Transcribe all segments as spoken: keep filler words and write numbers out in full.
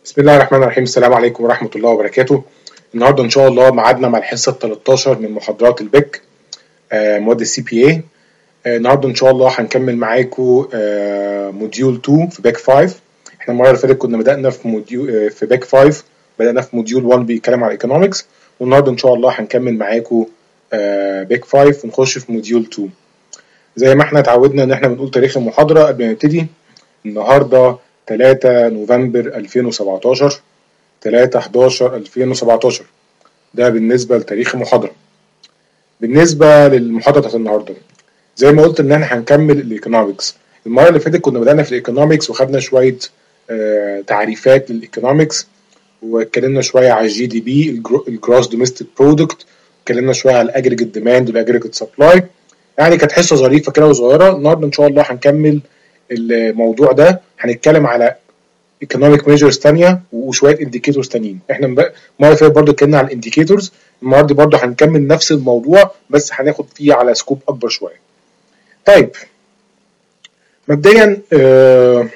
بسم الله الرحمن الرحيم. السلام عليكم ورحمة الله وبركاته. النهارده إن شاء الله ميعادنا مع الحصة التلتاشر من محاضرات البيك آه، مواد السي بي اي. النهارده إن شاء الله هنكمل معاكم آه، موديول اتنين في بيك خمسة. احنا المرة اللي فاتت كنا بدأنا في موديول آه، في بيك خمسة، بدأنا في موديول واحد بيتكلم على الايكونومكس، والنهارده إن شاء الله هنكمل معاكم آه، بيك خمسة ونخش في موديول اتنين. زي ما احنا اتعودنا إن احنا بنقول تاريخ المحاضرة قبل ما نبتدي. النهارده تلاتة نوفمبر ألفين وسبعتاشر، تلاتة حداشر ألفين وسبعتاشر. ده بالنسبة لتاريخ المحاضرة. بالنسبة للمحاضرة بتاعت النهاردة، زي ما قلت إن احنا هنكمل الإيكونومكس. المرة اللي فاتت كنا بدأنا في الإيكونومكس وخدنا شوية آه تعريفات للإيكونومكس، واتكلمنا شوية على الجي دي بي، الجروس دوميستيك برودكت، اتكلمنا شوية على الأجريجيت ديماند والأجريجيت سبلاي. يعني كانت حصة ظريفة كده وصغيرة. النهاردة إن شاء الله هنكمل الموضوع ده، هنتكلم على economic measures تانية وشوية indicators تانيين. احنا المرة اللي فاتت برضه اتكلمنا على indicators، المرة دي برضه هنكمل نفس الموضوع بس هناخد فيه على سكوب أكبر شوية. طيب مبدئيا آه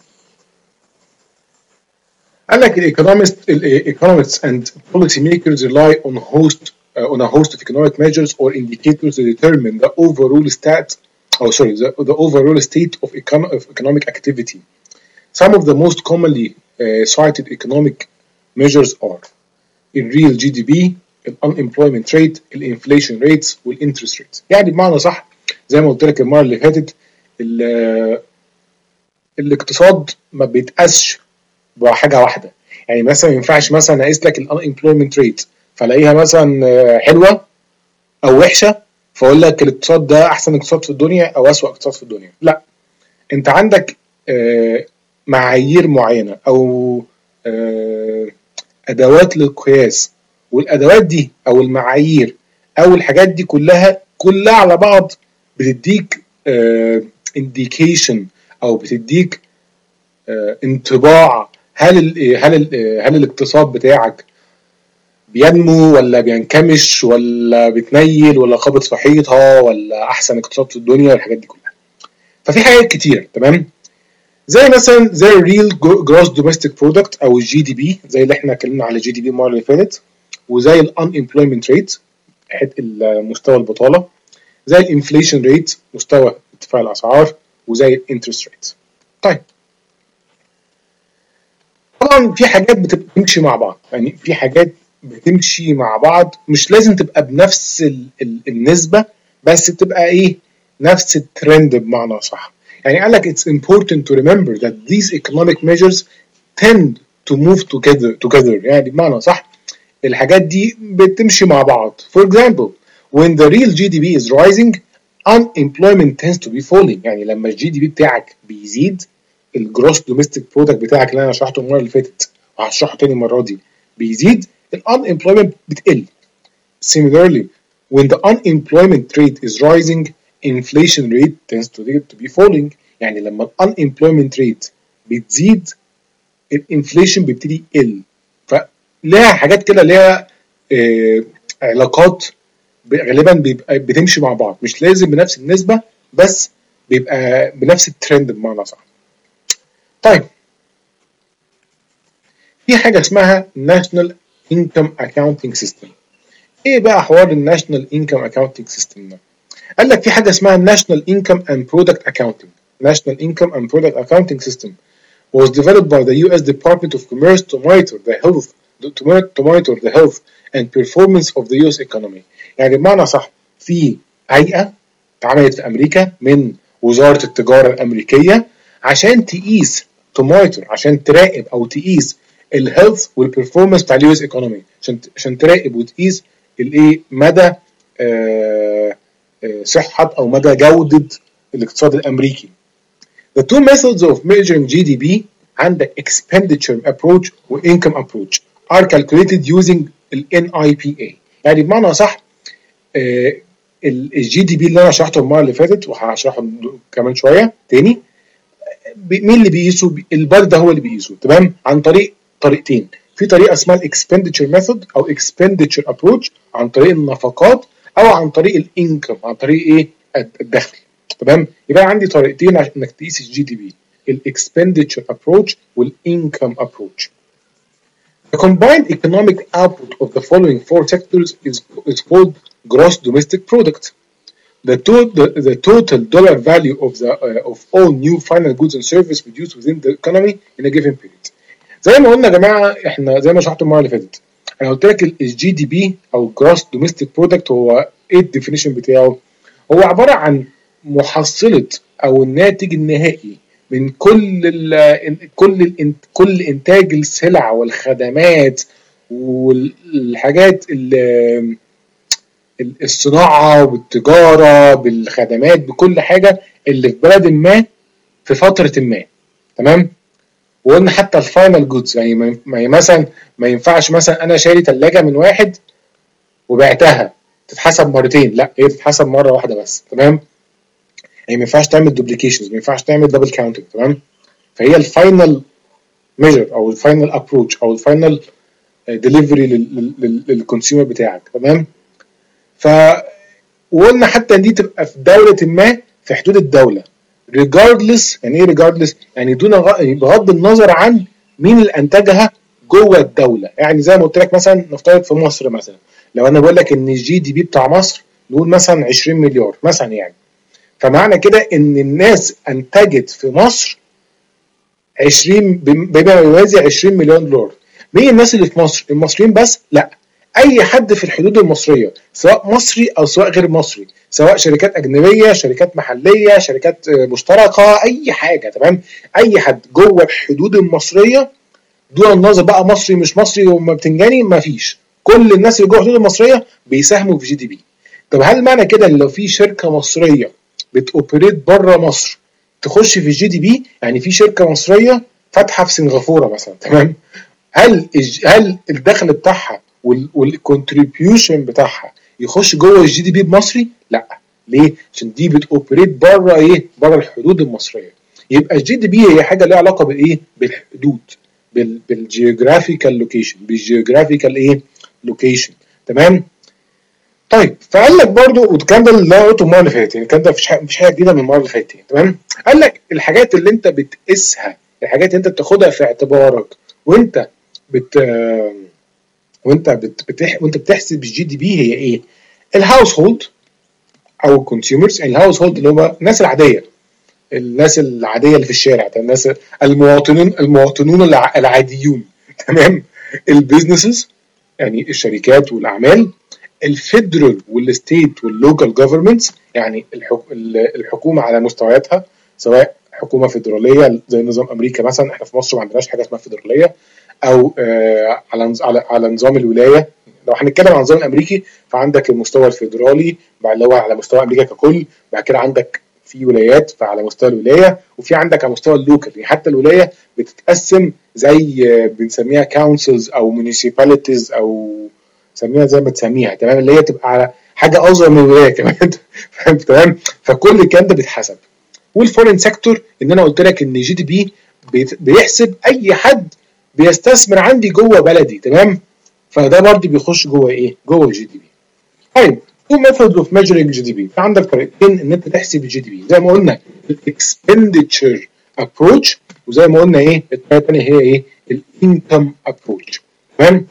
قال لك economists economists and policy makers rely on host uh, on a host of economic measures or indicators to determine the overall stat oh sorry the, the overall state of, econ- of economic activity. Some of the most commonly uh, cited economic measures are the real جي دي بي, unemployment rate, inflation rates, والinterest rates. يعني بمعنى صح زي ما قلت لك المرة اللي فاتت، الاقتصاد ما بيتقاسش بحاجة واحدة. يعني مثلا ما ينفعش مثلا اقيس لك unemployment rate فلاقيها مثلا حلوة او وحشة فاقول لك الاقتصاد ده احسن اقتصاد في الدنيا او اسوأ اقتصاد في الدنيا. لا، انت عندك آه معايير معينة أو أدوات للقياس، والأدوات دي أو المعايير أو الحاجات دي كلها كلها على بعض بتديك indication أو بتديك انطباع هل ال هل ال هل الاقتصاد بتاعك بينمو ولا بينكمش ولا بتنيل ولا خابط في حيطها ولا أحسن اقتصاد في الدنيا والحاجات دي كلها. ففي حاجات كتير، تمام؟ زي مثلا زي الريل جروس دوميستيك برودكت او الجي دي بي، زي اللي احنا اتكلمنا على الجي دي بي المره اللي فاتت، وزي الانامبلويمنت ريت مستوى البطاله، زي الانفليشن ريت مستوى ارتفاع الاسعار، وزي الانترست ريت. طيب طبعا في حاجات بتمشي مع بعض، يعني في حاجات بتمشي مع بعض مش لازم تبقى بنفس ال ال النسبه، بس تبقى ايه، نفس الترند بمعنى صح. يعني قال لك it's important to remember that these economic measures tend to move together together يعني بمعنى صح الحاجات دي بتمشي مع بعض. For example, when the real جي دي بي is rising, unemployment tends to be falling. يعني لما الجي دي بي بتاعك بيزيد، الجروس دوميستيك برودكت بتاعك اللي انا شرحته المره اللي فاتت وهشرحه تاني المره دي بيزيد، الانemployment بتقل. Similarly, when the unemployment rate is rising, inflation rate tends to, to be falling. يعني لما ال unemployment rate بتزيد الانفليشن بيبتدي يقل. فليها حاجات كده، ليها آه علاقات غالبا بيبقى بتمشي مع بعض، مش لازم بنفس النسبة بس بيبقى بنفس الترند بمعنى صح. طيب في حاجة اسمها National Income Accounting System. ايه بقى حوار الناشونال انكم اكاونتنج سيستم ده؟ قال لك في حاجه اسمها National Income and Product Accounting. National Income and Product Accounting System was developed by the U S Department of Commerce to monitor the health to monitor the health and performance of the U S economy. يعني بمعنى صح في هيئه اتعملت في امريكا من وزاره التجاره الامريكيه عشان تقيس to monitor عشان تراقب او تقيس الهيلث والبرفورمانس بتاع اليو اس ايكونومي، عشان عشان تراقب وتقيس الايه مدى آه آه صحه او مدى جوده الاقتصاد الامريكي. The two methods of measuring جي دي بي عندك expenditure approach و income approach are calculated using ال إن آي بي إيه. يعني بمعنى صح آه الجي دي بي اللي انا شرحته المره اللي فاتت وهشرحه كمان شويه تاني، مين اللي بيقيسه؟ البلد ده هو اللي بيقيسه، تمام؟ عن طريق طريقتين. في طريقه اسمها الاكسبندتشر ميثود او اكسبندتشر ابروتش عن طريق النفقات، او عن طريق الانكم عن طريق ايه، الدخل، تمام؟ يبقى عندي طريقتين عشان انك تقيس الجي دي بي، الاكسبندتشر ابروتش والانكم ابروتش. The combined economic output of the following four sectors is, is called gross domestic product. The, to, the, the total dollar value of the uh, of all new final goods and services produced within the economy in a given period. زي ما قلنا يا جماعه، احنا زي ما شرحت المره اللي فاتت، انا قلت لك الجي دي بي او جروس دوميستيك برودكت هو ايه الديفينيشن بتاعه؟ هو عباره عن محصله او الناتج النهائي من كل ال كل ال كل انتاج السلع والخدمات والحاجات الصناعه والتجاره بالخدمات بكل حاجه اللي في بلد ما في فتره ما، تمام؟ وقلنا حتى الفاينل جودز، يعني ما مثلا ما ينفعش مثلا انا شاري ثلاجه من واحد وبعتها تتحسب مرتين، لا هي تتحسب مره واحده بس، تمام؟ يعني ما ينفعش تعمل دوبليكيشنز، ما ينفعش تعمل دبل كاونتنج، تمام؟ فهي الفاينل ميجر او الفاينل ابروتش او الفاينل ديليفري للكونسيومر بتاعك، تمام؟ ف وقلنا حتى ان دي تبقى في دوله ما في حدود الدوله regardless. يعني ايه regardless؟ يعني دون بغض النظر عن مين اللي انتجها جوه الدوله. يعني زي ما قلت لك مثلا نفترض في مصر مثلا، لو انا بقول لك ان الجي دي بي بتاع مصر نقول مثلا عشرين مليار مثلا، يعني فمعنى كده ان الناس انتجت في مصر عشرين بما يوازي عشرين مليون دولار. مين الناس اللي في مصر؟ المصريين بس؟ لا، اي حد في الحدود المصريه، سواء مصري او سواء غير مصري، سواء شركات اجنبيه، شركات محليه، شركات مشتركه، اي حاجه، تمام؟ اي حد جوه الحدود المصريه دون النظر بقى مصري مش مصري وما بتنجاني، ما فيش، كل الناس اللي جوه الحدود المصريه بيساهموا في جي دي بي. طب هل معنى كده ان لو في شركه مصريه بتوبريت بره مصر تخش في الجي دي بي؟ يعني في شركه مصريه فاتحه في سنغافوره مثلا، تمام؟ هل هل الدخل بتاعها والكونتريبيوشن بتاعها يخش جوه الجي دي بي بمصري؟ لا. ليه؟ عشان دي بتوبريت بره ايه؟ بره الحدود المصريه. يبقى الجي دي بي هي حاجه ليها علاقه بالايه؟ بالحدود، بالجيوغرافيكال لوكيشن، بالجيوغرافيكال ايه؟ لوكيشن، تمام؟ طيب فقال لك برضو، والكلام ده اللي انا قلته المره اللي فاتت، يعني الكلام ده مفيش حاجه مفيش حاجه جديده من المره اللي فاتت، تمام؟ قال لك الحاجات اللي انت بتقيسها، الحاجات اللي انت بتاخدها في اعتبارك وانت بت وانت بت... بتح... وانت بتحسب الجي دي بي هي ايه؟ الهاوس هولد او الكونسيومرز. يعني الهاوس هولد اللي هم الناس العاديه، الناس العاديه اللي في الشارع، الناس المواطنين المواطنون العاديون، تمام؟ البيزنسز يعني الشركات والاعمال، الفيدرال والستيت واللوكال جوفرمنتس، يعني الحكومه على مستوياتها، سواء حكومه فيدراليه زي نظام امريكا مثلا، احنا في مصر ما عندناش حاجه اسمها فيدراليه، او آه على على على نظام الولايه. لو هنتكلم عن النظام الامريكي فعندك المستوى الفيدرالي اللي هو على مستوى امريكا ككل، بعد كده عندك في ولايات فعلى مستوى الولايه، وفي عندك على مستوى اللوكال. يعني حتى الولايه بتتقسم زي آه بنسميها كونسلز او مونيسيباليتيز او سميها زي ما تسميها، تمام؟ اللي هي تبقى على حاجه اصغر من الولايه كمان، تمام؟ فكل الكلام ده بيتحسب. والفورين سيكتور ان انا قلت لك ان جي دي بي بيحسب اي حد بيستثمر عندي جوه بلدي، تمام؟ فده برضه بيخش جوه ايه؟ جوه الجي دي بي. طيب تو ميثود اوف ميجرنج جي دي بي، عندك طريقتين ان انت تحسب الجي دي بي، زي ما قلنا الاكسبندتشر ابروتش، وزي ما قلنا ايه الطريقه الثانيه هي ايه؟ الانكم ابروتش، تمام؟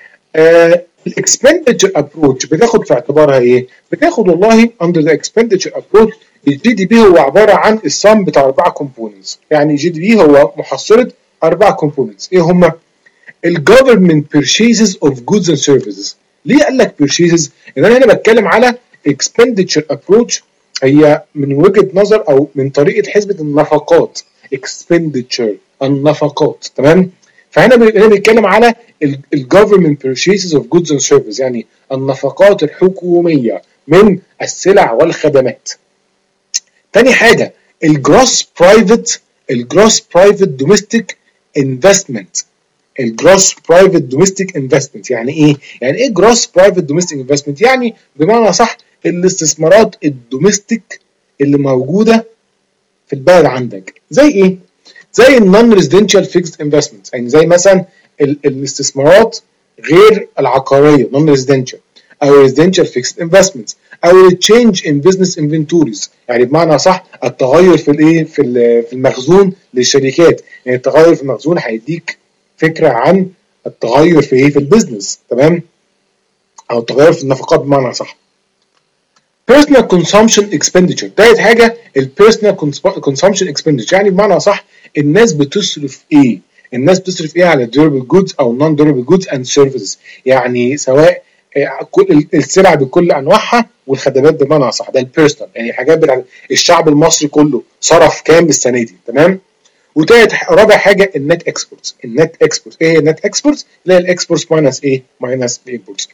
الاكسبندتشر ابروتش بتاخد في اعتبارها ايه؟ بتاخد والله اندر ذا اكسبندتشر ابروتش الجي دي بي هو عباره عن السم بتاع اربعه كومبوننتس. يعني الجي دي بي هو محصله اربعه كومبوننتس. ايه هم؟ الجفرمنت بيرشيزز اوف جودز اند سيرفيسز. ليه قال لك بيرشيزز؟ ان انا هنا بتكلم على اكسبندتشر ابروتش، هي من وجهه نظر او من طريقه حسبه النفقات، اكسبندتشر النفقات، تمام؟ فهنا هنا بنتكلم على الجفرمنت بيرشيزز اوف جودز اند سيرفيسز، يعني النفقات الحكوميه من السلع والخدمات. تاني حاجه الجروس برايفت الجروس برايفت دوميستيك انفستمنت. الجروس برايفت دوميستيك انفستمنت يعني ايه؟ يعني ايه جروس برايفت دوميستيك انفستمنت؟ يعني بمعنى صح الاستثمارات الدوميستيك اللي موجوده في البلد عندك. زي ايه؟ زي النون ريزيدنشال فيكسد انفستمنت، يعني زي مثلا الاستثمارات غير العقاريه نون ريزيدنشال، او ريزيدنشال فيكسد انفستمنت، او التشينج ان بزنس انفنتوريز، يعني بمعنى صح التغير في الايه في في المخزون للشركات. يعني التغير في المخزون هيديك فكره عن التغير في ايه؟ في البيزنس، تمام؟ او التغير في النفقات بمعنى صح. personal consumption expenditure، تالت حاجه ال personal consumption expenditure، يعني بمعنى صح الناس بتصرف ايه؟ الناس بتصرف ايه على durable goods او non durable goods and services، يعني سواء كل السلع بكل انواعها والخدمات بمعنى صح، ده البيرسونال، يعني حاجات بتاعت الشعب المصري كله صرف كام السنه دي، تمام؟ وتالت رابع حاجه النت اكسبورتس، النت اكسبورتس ايه هي النت اكسبورتس؟ اللي هي الاكسبورتس ماينس ايه؟ ماينس الامبورتس،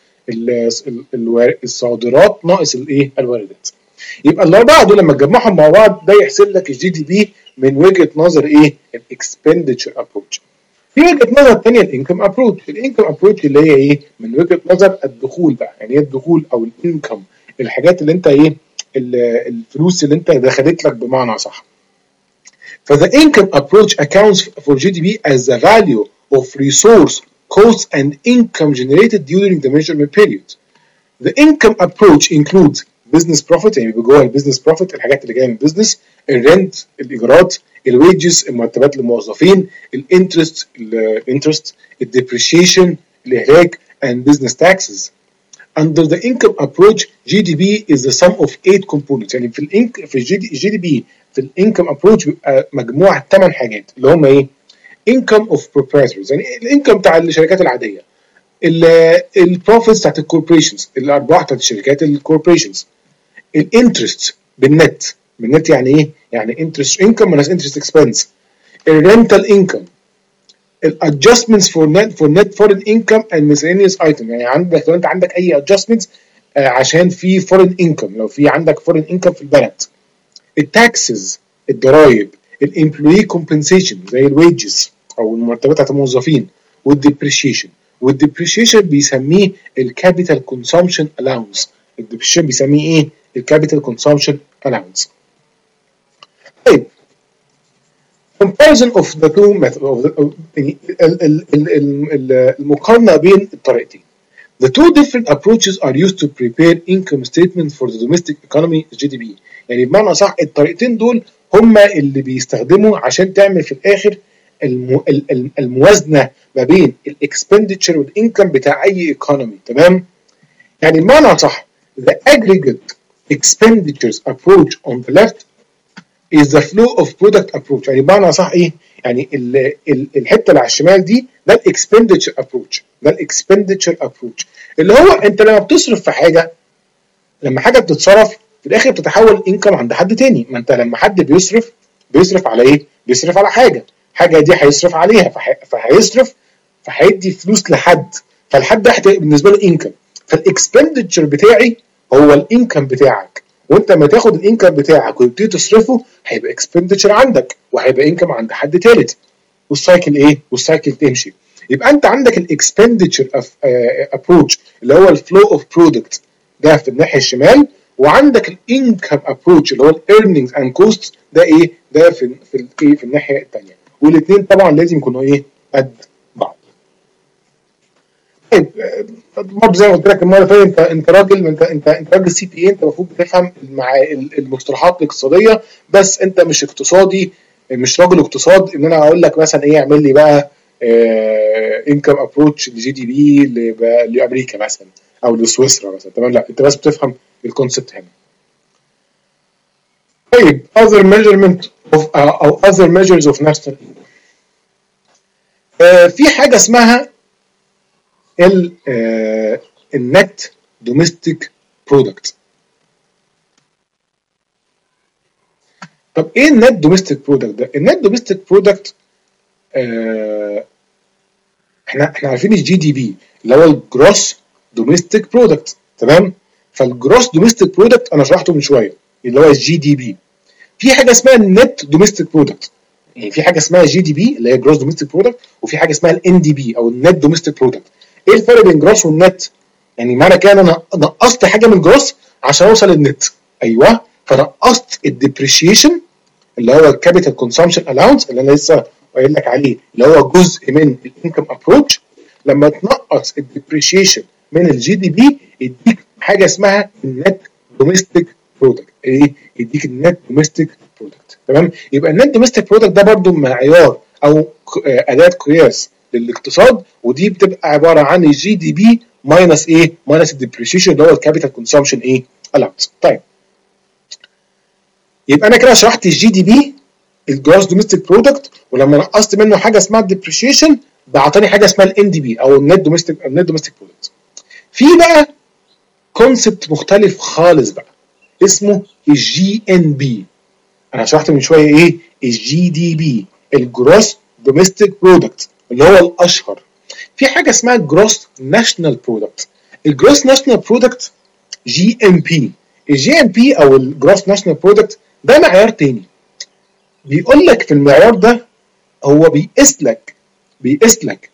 الصادرات ناقص الايه؟ الواردات. يبقى الاربعه دول لما تجمعهم مع بعض ده يحسب لك الجي دي بي من وجهه نظر ايه؟ الاكسبندتشر ابروتش. في وجهه نظر ثانيه الانكم ابروتش، الانكم ابروتش اللي هي ايه؟ من وجهه نظر الدخول بقى، يعني ايه الدخول او الانكم؟ الحاجات اللي انت ايه؟ الفلوس اللي انت دخلت لك بمعنى صح. ف the income approach accounts for جي دي بي as the value of resource, costs and income generated during the measurement period. The income approach includes business profit، يعني بيبقى جوه البيزنس بروفيت الحاجات اللي جايه من البيزنس، الرنت الايجارات، الويجز المرتبات للموظفين، الانترست الانترست الديبريشيشن الاهلاك and business taxes. Under the income approach جي دي بي is the sum of eight components، يعني في الانك في الجي دي, دي بي في الانكم ابروتش بيبقى مجموعه ثمان حاجات اللي هم ايه؟ income of proprietors، يعني الانكم بتاع الشركات العاديه، البروفيتس بتاعت الكوربريشنز، الارباح بتاعت الشركات الكوربريشنز، الانترست بالنت، بالنت يعني ايه؟ يعني انترست انكم ماينس انترست اكسبنس، الرنتال انكم، الادجستمنتس فور نت فور نت فورين انكم اند ميسلينيوس ايتم، يعني عندك لو انت عندك اي ادجستمنتس آه عشان في فورين انكم، لو في عندك فورين انكم في البلد، التاكسز الضرايب، الامبلوي كومبنسيشن زي الويجز او المرتبات بتاعت الموظفين، والديبريشيشن، والديبريشيشن بيسميه الكابيتال كونسومشن الاونس، الديبريشيشن بيسميه ايه؟ الكابيتال كونسومشن الاونس. طيب comparison of the two methods، المقارنه بين الطريقتين. The two different approaches are used to prepare income statement for the domestic economy جي دي بي، يعني بمعنى صح الطريقتين دول هما اللي بيستخدموا عشان تعمل في الاخر المو... الموازنه ما بين الاكسبندتشر والانكم بتاع اي ايكونومي، تمام؟ يعني بمعنى صح the aggregate expenditures approach on the left is the flow of product approach، يعني بمعنى صح ايه؟ يعني ال... ال... الحته اللي على الشمال دي ده الاكسبندتشر ابروتش، ده الاكسبندتشر ابروتش اللي هو انت لما بتصرف في حاجه، لما حاجه بتتصرف في الاخر بتتحول انكم عند حد تاني، ما انت لما حد بيصرف بيصرف على ايه؟ بيصرف على حاجه، حاجه دي هيصرف عليها فح... فهيصرف فهيدي فلوس لحد، فالحد ده بالنسبه له انكم، فالاكسبندتشر بتاعي هو الانكم بتاعك، وانت لما تاخد الانكم بتاعك وتبتدي تصرفه هيبقى اكسبندتشر عندك وهيبقى انكم عند حد ثالث، والسايكل ايه؟ والسايكل تمشي. يبقى انت عندك الاكسبندتشر ابروتش اللي هو الفلو اوف برودكت ده في الناحيه الشمال، وعندك الانكم ابروتش اللي هو الايرنينجز اند كوست ده ايه؟ ده في في ايه؟ في الناحيه الثانيه، والاثنين طبعا لازم يكونوا ايه؟ قد بعض. طيب برضه زي ما قلت لك المره اللي فاتت، انت انت راجل انت انت انت راجل سي بي اي، انت المفروض بتفهم مع المصطلحات الاقتصاديه، بس انت مش اقتصادي، مش راجل اقتصاد ان انا اقول لك مثلا ايه اعمل لي بقى انكم ابروتش لجي دي بي لامريكا مثلا او لسويسرا مثلا، تمام؟ لا انت بس بتفهم الكونسبت هنا. طيب other measurement of uh, او other measures of national income، uh, في حاجه اسمها ال النت دوميستيك برودكت. طب ايه النت دوميستيك برودكت ده؟ النت دوميستيك برودكت احنا احنا عارفين الجي دي بي اللي هو الجروس دوميستيك برودكت، تمام؟ فالجروس دوميستيك برودكت انا شرحته من شويه اللي هو الجي دي بي. في حاجه اسمها النت دوميستيك برودكت، يعني في حاجه اسمها جي دي بي اللي هي جروس دوميستيك برودكت، وفي حاجه اسمها الان دي بي او النت دوميستيك برودكت. ايه الفرق بين جروس والنت؟ يعني معنى كده انا نقصت حاجه من جروس عشان اوصل للنت، ايوه، فنقصت الديبريشيشن اللي هو الكابيتال كونسامشن الاونس اللي انا لسه قايل لك عليه اللي هو جزء من الانكم ابروتش. لما تنقص الديبريشيشن من الجي دي بي يديك حاجه اسمها النت دوميستيك برودكت، ايه؟ يديك النت دوميستيك برودكت، تمام؟ يبقى النت دوميستيك برودكت ده برده معيار او اداه قياس للاقتصاد، ودي بتبقى عباره عن الجي دي بي ماينس ايه؟ ماينس الديبريشيشن اللي هو الكابيتال كونسامشن ايه؟ الاونس. طيب يبقى انا كده شرحت الجي دي بي الجروس دوميستيك برودكت، ولما نقصت منه حاجه اسمها الديبريشيشن بعطاني حاجه اسمها الان دي بي او النت دوميستيك النت دوميستيك برودكت. في بقى كونسبت مختلف خالص بقى اسمه الجي ان بي. انا شرحت من شويه ايه؟ الجي دي بي الجروس دوميستيك برودكت اللي هو الاشهر. في حاجه اسمها الجروس ناشونال برودكت. الجروس ناشونال برودكت جي ام بي. الجي ام بي او الجروس ناشونال برودكت ده معيار تاني. بيقول لك في المعيار ده هو بيقيس لك بيقيس لك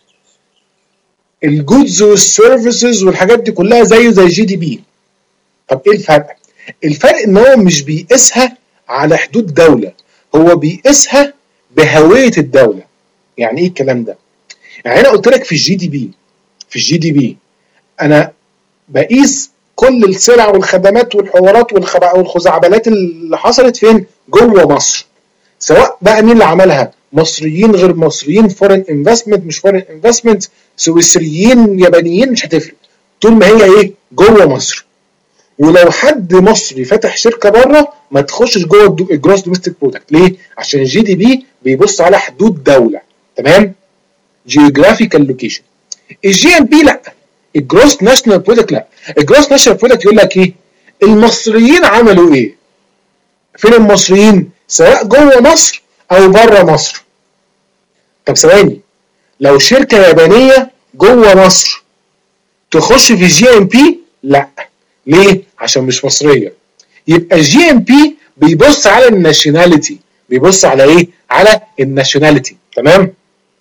الجودز والسيرفيسز والحاجات دي كلها زيه زي الجي دي بي. طب ايه الفرق؟ الفرق ان هو مش بيقيسها على حدود دوله، هو بيقيسها بهويه الدوله. يعني ايه الكلام ده؟ يعني انا قلت لك في الجي دي بي في الجي دي بي انا بقيس كل السلع والخدمات والحوارات والخزعبلات اللي حصلت فين؟ جوه مصر. سواء بقى مين اللي عملها، مصريين غير مصريين، فورين انفستمنت مش فورين انفستمنت، سويسريين يابانيين، مش هتفرق طول ما هي ايه؟ جوه مصر. ولو حد مصري فتح شركه بره ما تخشش جوه الجروس دوميستيك برودكت. ليه؟ عشان الجي دي بي بيبص على حدود دوله. تمام؟ جيوغرافيكال لوكيشن. الجي ام بي لا، الجروس ناشونال برودكت لا. الجروس ناشونال برودكت يقول لك ايه؟ المصريين عملوا ايه؟ فين المصريين؟ سواء جوه مصر او بره مصر. طب ثواني، لو شركه يابانيه جوه مصر تخش في الجي ام بي؟ لا. ليه؟ عشان مش مصريه. يبقى الجي ام بي بيبص على الناشوناليتي. بيبص على ايه؟ على الناشوناليتي. تمام؟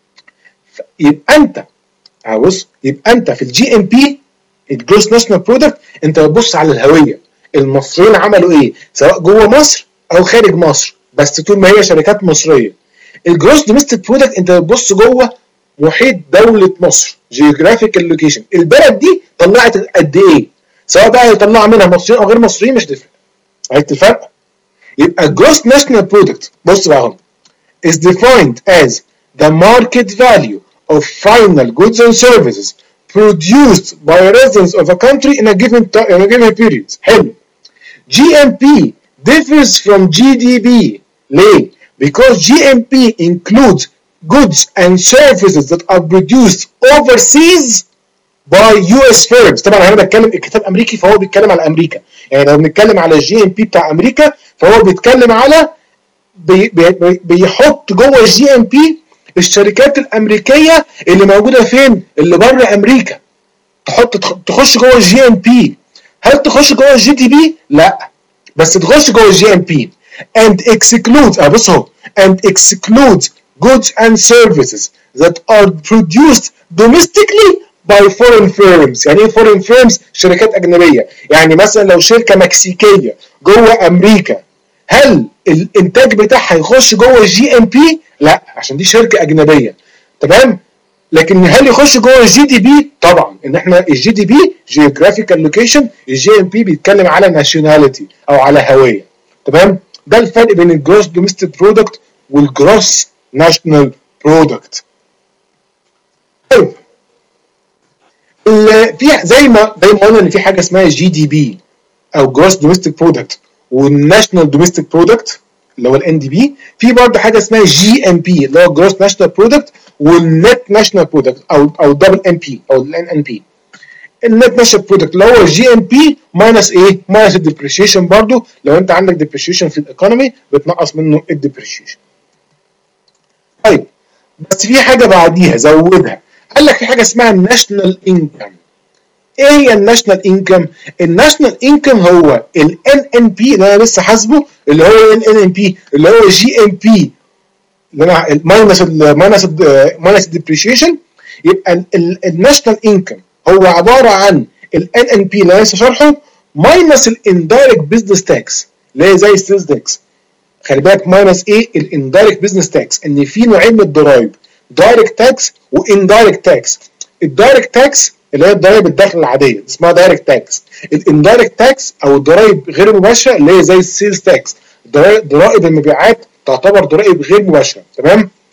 يبقى انت بص يبقى انت في الجي ام بي الجروس ناشونال برودكت انت بتبص على الهويه. المصريين عملوا ايه؟ سواء جوه مصر او خارج مصر، بس طول ما هي شركات مصريه. الجروس دوميستيك برودكت انت بتبص جوه محيط دوله مصر، جيوغرافيكال لوكيشن. البلد دي طلعت قد ايه؟ سواء بقى يطلع منها مصريين او غير مصريين مش تفرق. عرفت الفرق؟ يبقى الجروس ناشونال برودكت بص بقى اهو is defined as the market value of final goods and services produced by residents of a country in a given in a given period. حلو. جي ام بي differs from جي دي بي. ليه؟ Because جي ام بي includes goods and services that are produced overseas by يو إس firms. طبعا انا بتكلم الكتاب امريكي فهو بيتكلم على امريكا. يعني لو بنتكلم على الجي ام بي بتاع امريكا فهو بيتكلم على بي بي بيحط جوه الجي ام بي الشركات الامريكيه اللي موجوده فين؟ اللي بره امريكا. تحط تخش جوه الجي ام بي. هل تخش جوه الجي دي بي؟ لا، بس تخش جوه الجي ام بي and excludes اه بص اهو and excludes goods and services that are produced domestically by foreign firms. يعني ايه foreign firms؟ شركات اجنبيه. يعني مثلا لو شركه مكسيكيه جوه امريكا هل الانتاج بتاعها يخش جوه الجي ام بي؟ لا، عشان دي شركه اجنبيه. تمام؟ لكن هل يخش جوه الجي دي بي؟ طبعا. ان احنا الجي دي بي جيوغرافيكال لوكيشن، الجي ام بي بيتكلم على ناشوناليتي او على هويه. تمام؟ ده الفرق بين الجروس دوميستيك برودكت والجروس ناشونال برودكت. طيب في زي ما زي ما قلنا ان في حاجه اسمها جي دي بي او جروس دوميستيك برودكت والناشونال دوميستيك برودكت اللي هو الان دي بي. في برضه حاجه اسمها جي ام بي اللي هو جروس ناشونال برودكت والنت ناشونال برودكت او او دبل ام بي او الان ان بي. النت ناشونال برودكت اللي هو جي ام بي ماينس ايه؟ ماينس الديبريشيشن. برضه لو انت عندك ديبريشيشن في الايكونومي بتنقص منه الديبريشيشن. طيب بس في حاجه بعديها زودها، قال لك في حاجه اسمها الناشونال انكم. ايه هي الناشونال انكم؟ الناشونال انكم هو الان ان بي اللي انا لسه حاسبه اللي هو الان ان بي اللي هو جي ام بي اللي انا ماينس ماينس ماينس الديبريشيشن. يبقى الناشونال انكم هو عباره عن الان ان بي اللي انا لسه شارحه ماينس الاندايركت بزنس تاكس اللي هي زي السيلز تاكس. خلي بالك ماينس ايه؟ الاندايركت بزنس تاكس. ان في نوعين من الضرايب، دايركت تاكس واندايركت تاكس. الدايركت تاكس اللي هي الضرايب الداخل العاديه اسمها دايركت تاكس. الاندايركت تاكس او الضرايب غير المباشره اللي هي زي السيلز تاكس. ضرائب المبيعات تعتبر ضرائب غير مباشره. تمام؟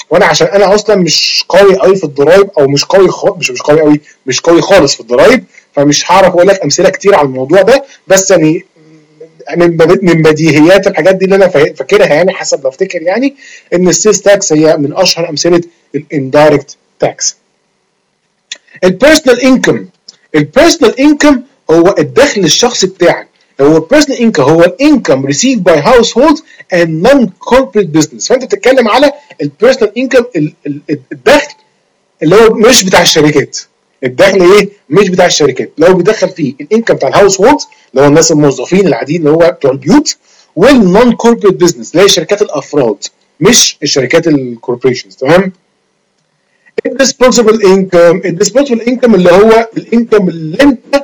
وانا عشان انا اصلا مش قوي قوي في الضرايب او مش قوي خالص مش مش قوي قوي مش قوي خالص في الضرايب، فمش هعرف اقول لك امثله كتير على الموضوع ده، بس يعني من من بديهيات الحاجات دي اللي انا فاكرها يعني حسب ما افتكر يعني ان السيلز تاكس هي من اشهر امثله الاندايركت تاكس. البيرسونال انكم، البيرسونال انكم هو الدخل الشخصي بتاعك. هو البيرسونال انكم هو الانكم ريسيفد باي هاوس هولد اند نون كوربريت بزنس. فانت بتتكلم على البيرسونال انكم، الدخل اللي هو مش بتاع الشركات. الدخل ايه؟ مش بتاع الشركات، لو بيدخل فيه الانكم بتاع الهاوس هولد اللي هو الناس الموظفين العاديين اللي هو بتوع البيوت، والنون كوربريت بزنس اللي هي شركات الافراد مش الشركات الكوربريشنز. تمام؟ الديسبوزبل انكم، الديسبوزبل انكم اللي هو الانكم اللي انت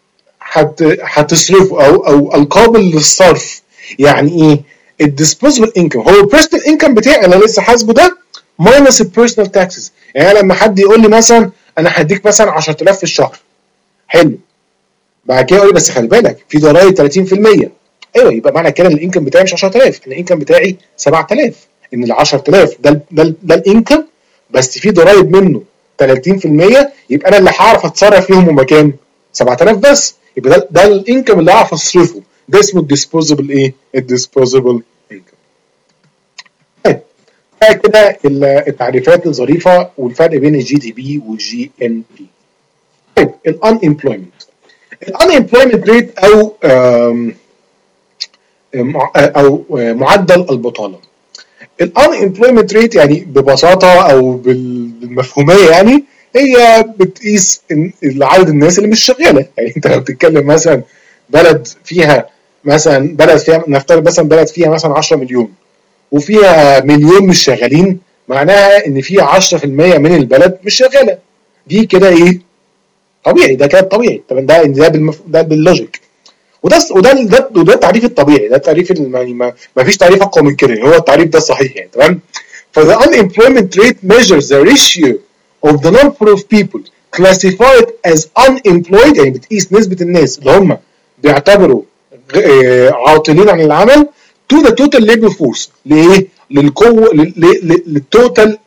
هتصرفه او او القابل للصرف. يعني ايه؟ الديسبوزبل انكم هو البيرسونال انكم بتاعي انا لسه حاسبه ده ماينس البيرسونال تاكسز. يعني لما حد يقول لي مثلا انا هديك مثلا عشرة آلاف في الشهر، حلو، بعد كده يقول لي بس خلي بالك في ضرايب ثلاثين في المية، ايوه، يبقى معنى كده ان الانكم بتاعي مش عشرة آلاف، ان الانكم بتاعي سبعة آلاف، ان ال عشرة آلاف ده ده ده الانكم بس في ضرايب منه ثلاثين في المية، يبقى انا اللي هعرف اتصرف فيهم هم كام؟ سبعة آلاف بس، يبقى ده ده الانكم اللي هعرف اصرفه، ده اسمه الديسبوزبل ايه؟ الديسبوزبل انكم. طيب كده التعريفات الظريفه والفرق بين الجي دي بي والجي ان بي. طيب الان امبلويمنت، الان امبلويمنت ريت او او معدل البطاله. الان امبلويمنت ريت يعني ببساطه او بالمفهوميه يعني هي بتقيس عدد الناس اللي مش شغاله. يعني انت لو بتتكلم مثلا بلد فيها مثلا بلد فيها نفترض مثلا بلد فيها مثلا عشرة مليون وفيها مليون مش شغالين، معناها ان في عشرة في المية من البلد مش شغاله. دي كده ايه؟ طبيعي، ده كده طبيعي. طب ده ده بالمف... ده باللوجيك، وده وده ده وده التعريف الطبيعي، ده التعريف يعني ما... ما فيش تعريف اقوى من كده، هو التعريف ده صحيح يعني. تمام؟ ف the unemployment rate measures the ratio of the number of people classified as unemployed، يعني بتقيس نسبة الناس اللي هم بيعتبروا عاطلين عن العمل to the total labor force. ليه؟ للقوة للتوتال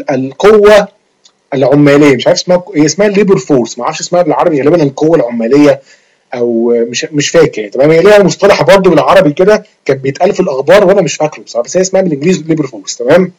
القوة العمالية. مش عارف اسمها هي اسمها الليبر فورس، ما اعرفش اسمها بالعربي، غالبا القوة العمالية او مش مش فاكر. تمام؟ هي ليها مصطلح برضه بالعربي كده كان بيتقال في الاخبار وانا مش فاكره بصراحة، بس هي اسمها بالانجليزي ليبر فورس. تمام؟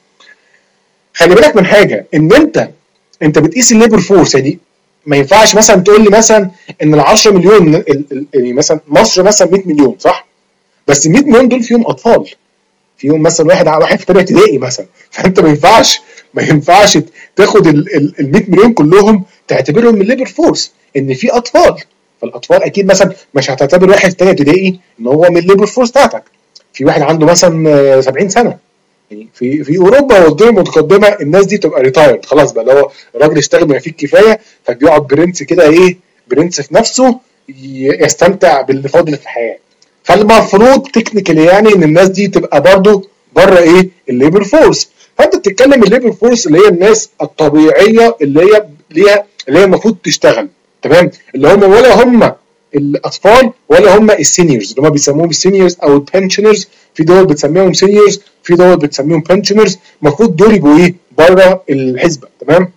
خلي بالك من حاجة، ان انت انت بتقيس الليبر فورس، يعني ما ينفعش مثلا تقول لي مثلا ان ال عشرة مليون يعني مثلا مصر مثلا مية مليون صح؟ بس ال مية مليون دول فيهم اطفال، فيهم مثلا واحد واحد في ثانيه ابتدائي مثلا، فانت ما ينفعش ما ينفعش تاخد ال مية مليون كلهم تعتبرهم من الليبر فورس، ان في اطفال، فالاطفال اكيد مثلا مش هتعتبر واحد في ثانيه ابتدائي ان هو من الليبر فورس بتاعتك. في واحد عنده مثلا سبعين سنه، يعني في في اوروبا والدول المتقدمه الناس دي تبقى ريتايرد خلاص بقى، اللي هو الراجل اشتغل بما فيه الكفايه، فبيقعد برنس كده ايه، برنس في نفسه يستمتع باللي فاضل في الحياه. فالمفروض تكنيكالي يعني ان الناس دي تبقى برضو بره ايه؟ الليبر فورس. فانت بتتكلم الليبر فورس اللي هي الناس الطبيعيه اللي هي ليها اللي هي المفروض تشتغل. تمام؟ اللي هم ولا هم الاطفال ولا هم السينيورز اللي هم بيسموهم السينيورز او البنشنرز، في دول بتسميهم سينيورز في دول بتسميهم بنشنرز، المفروض دول يبقوا ايه؟ بره الحسبه. تمام؟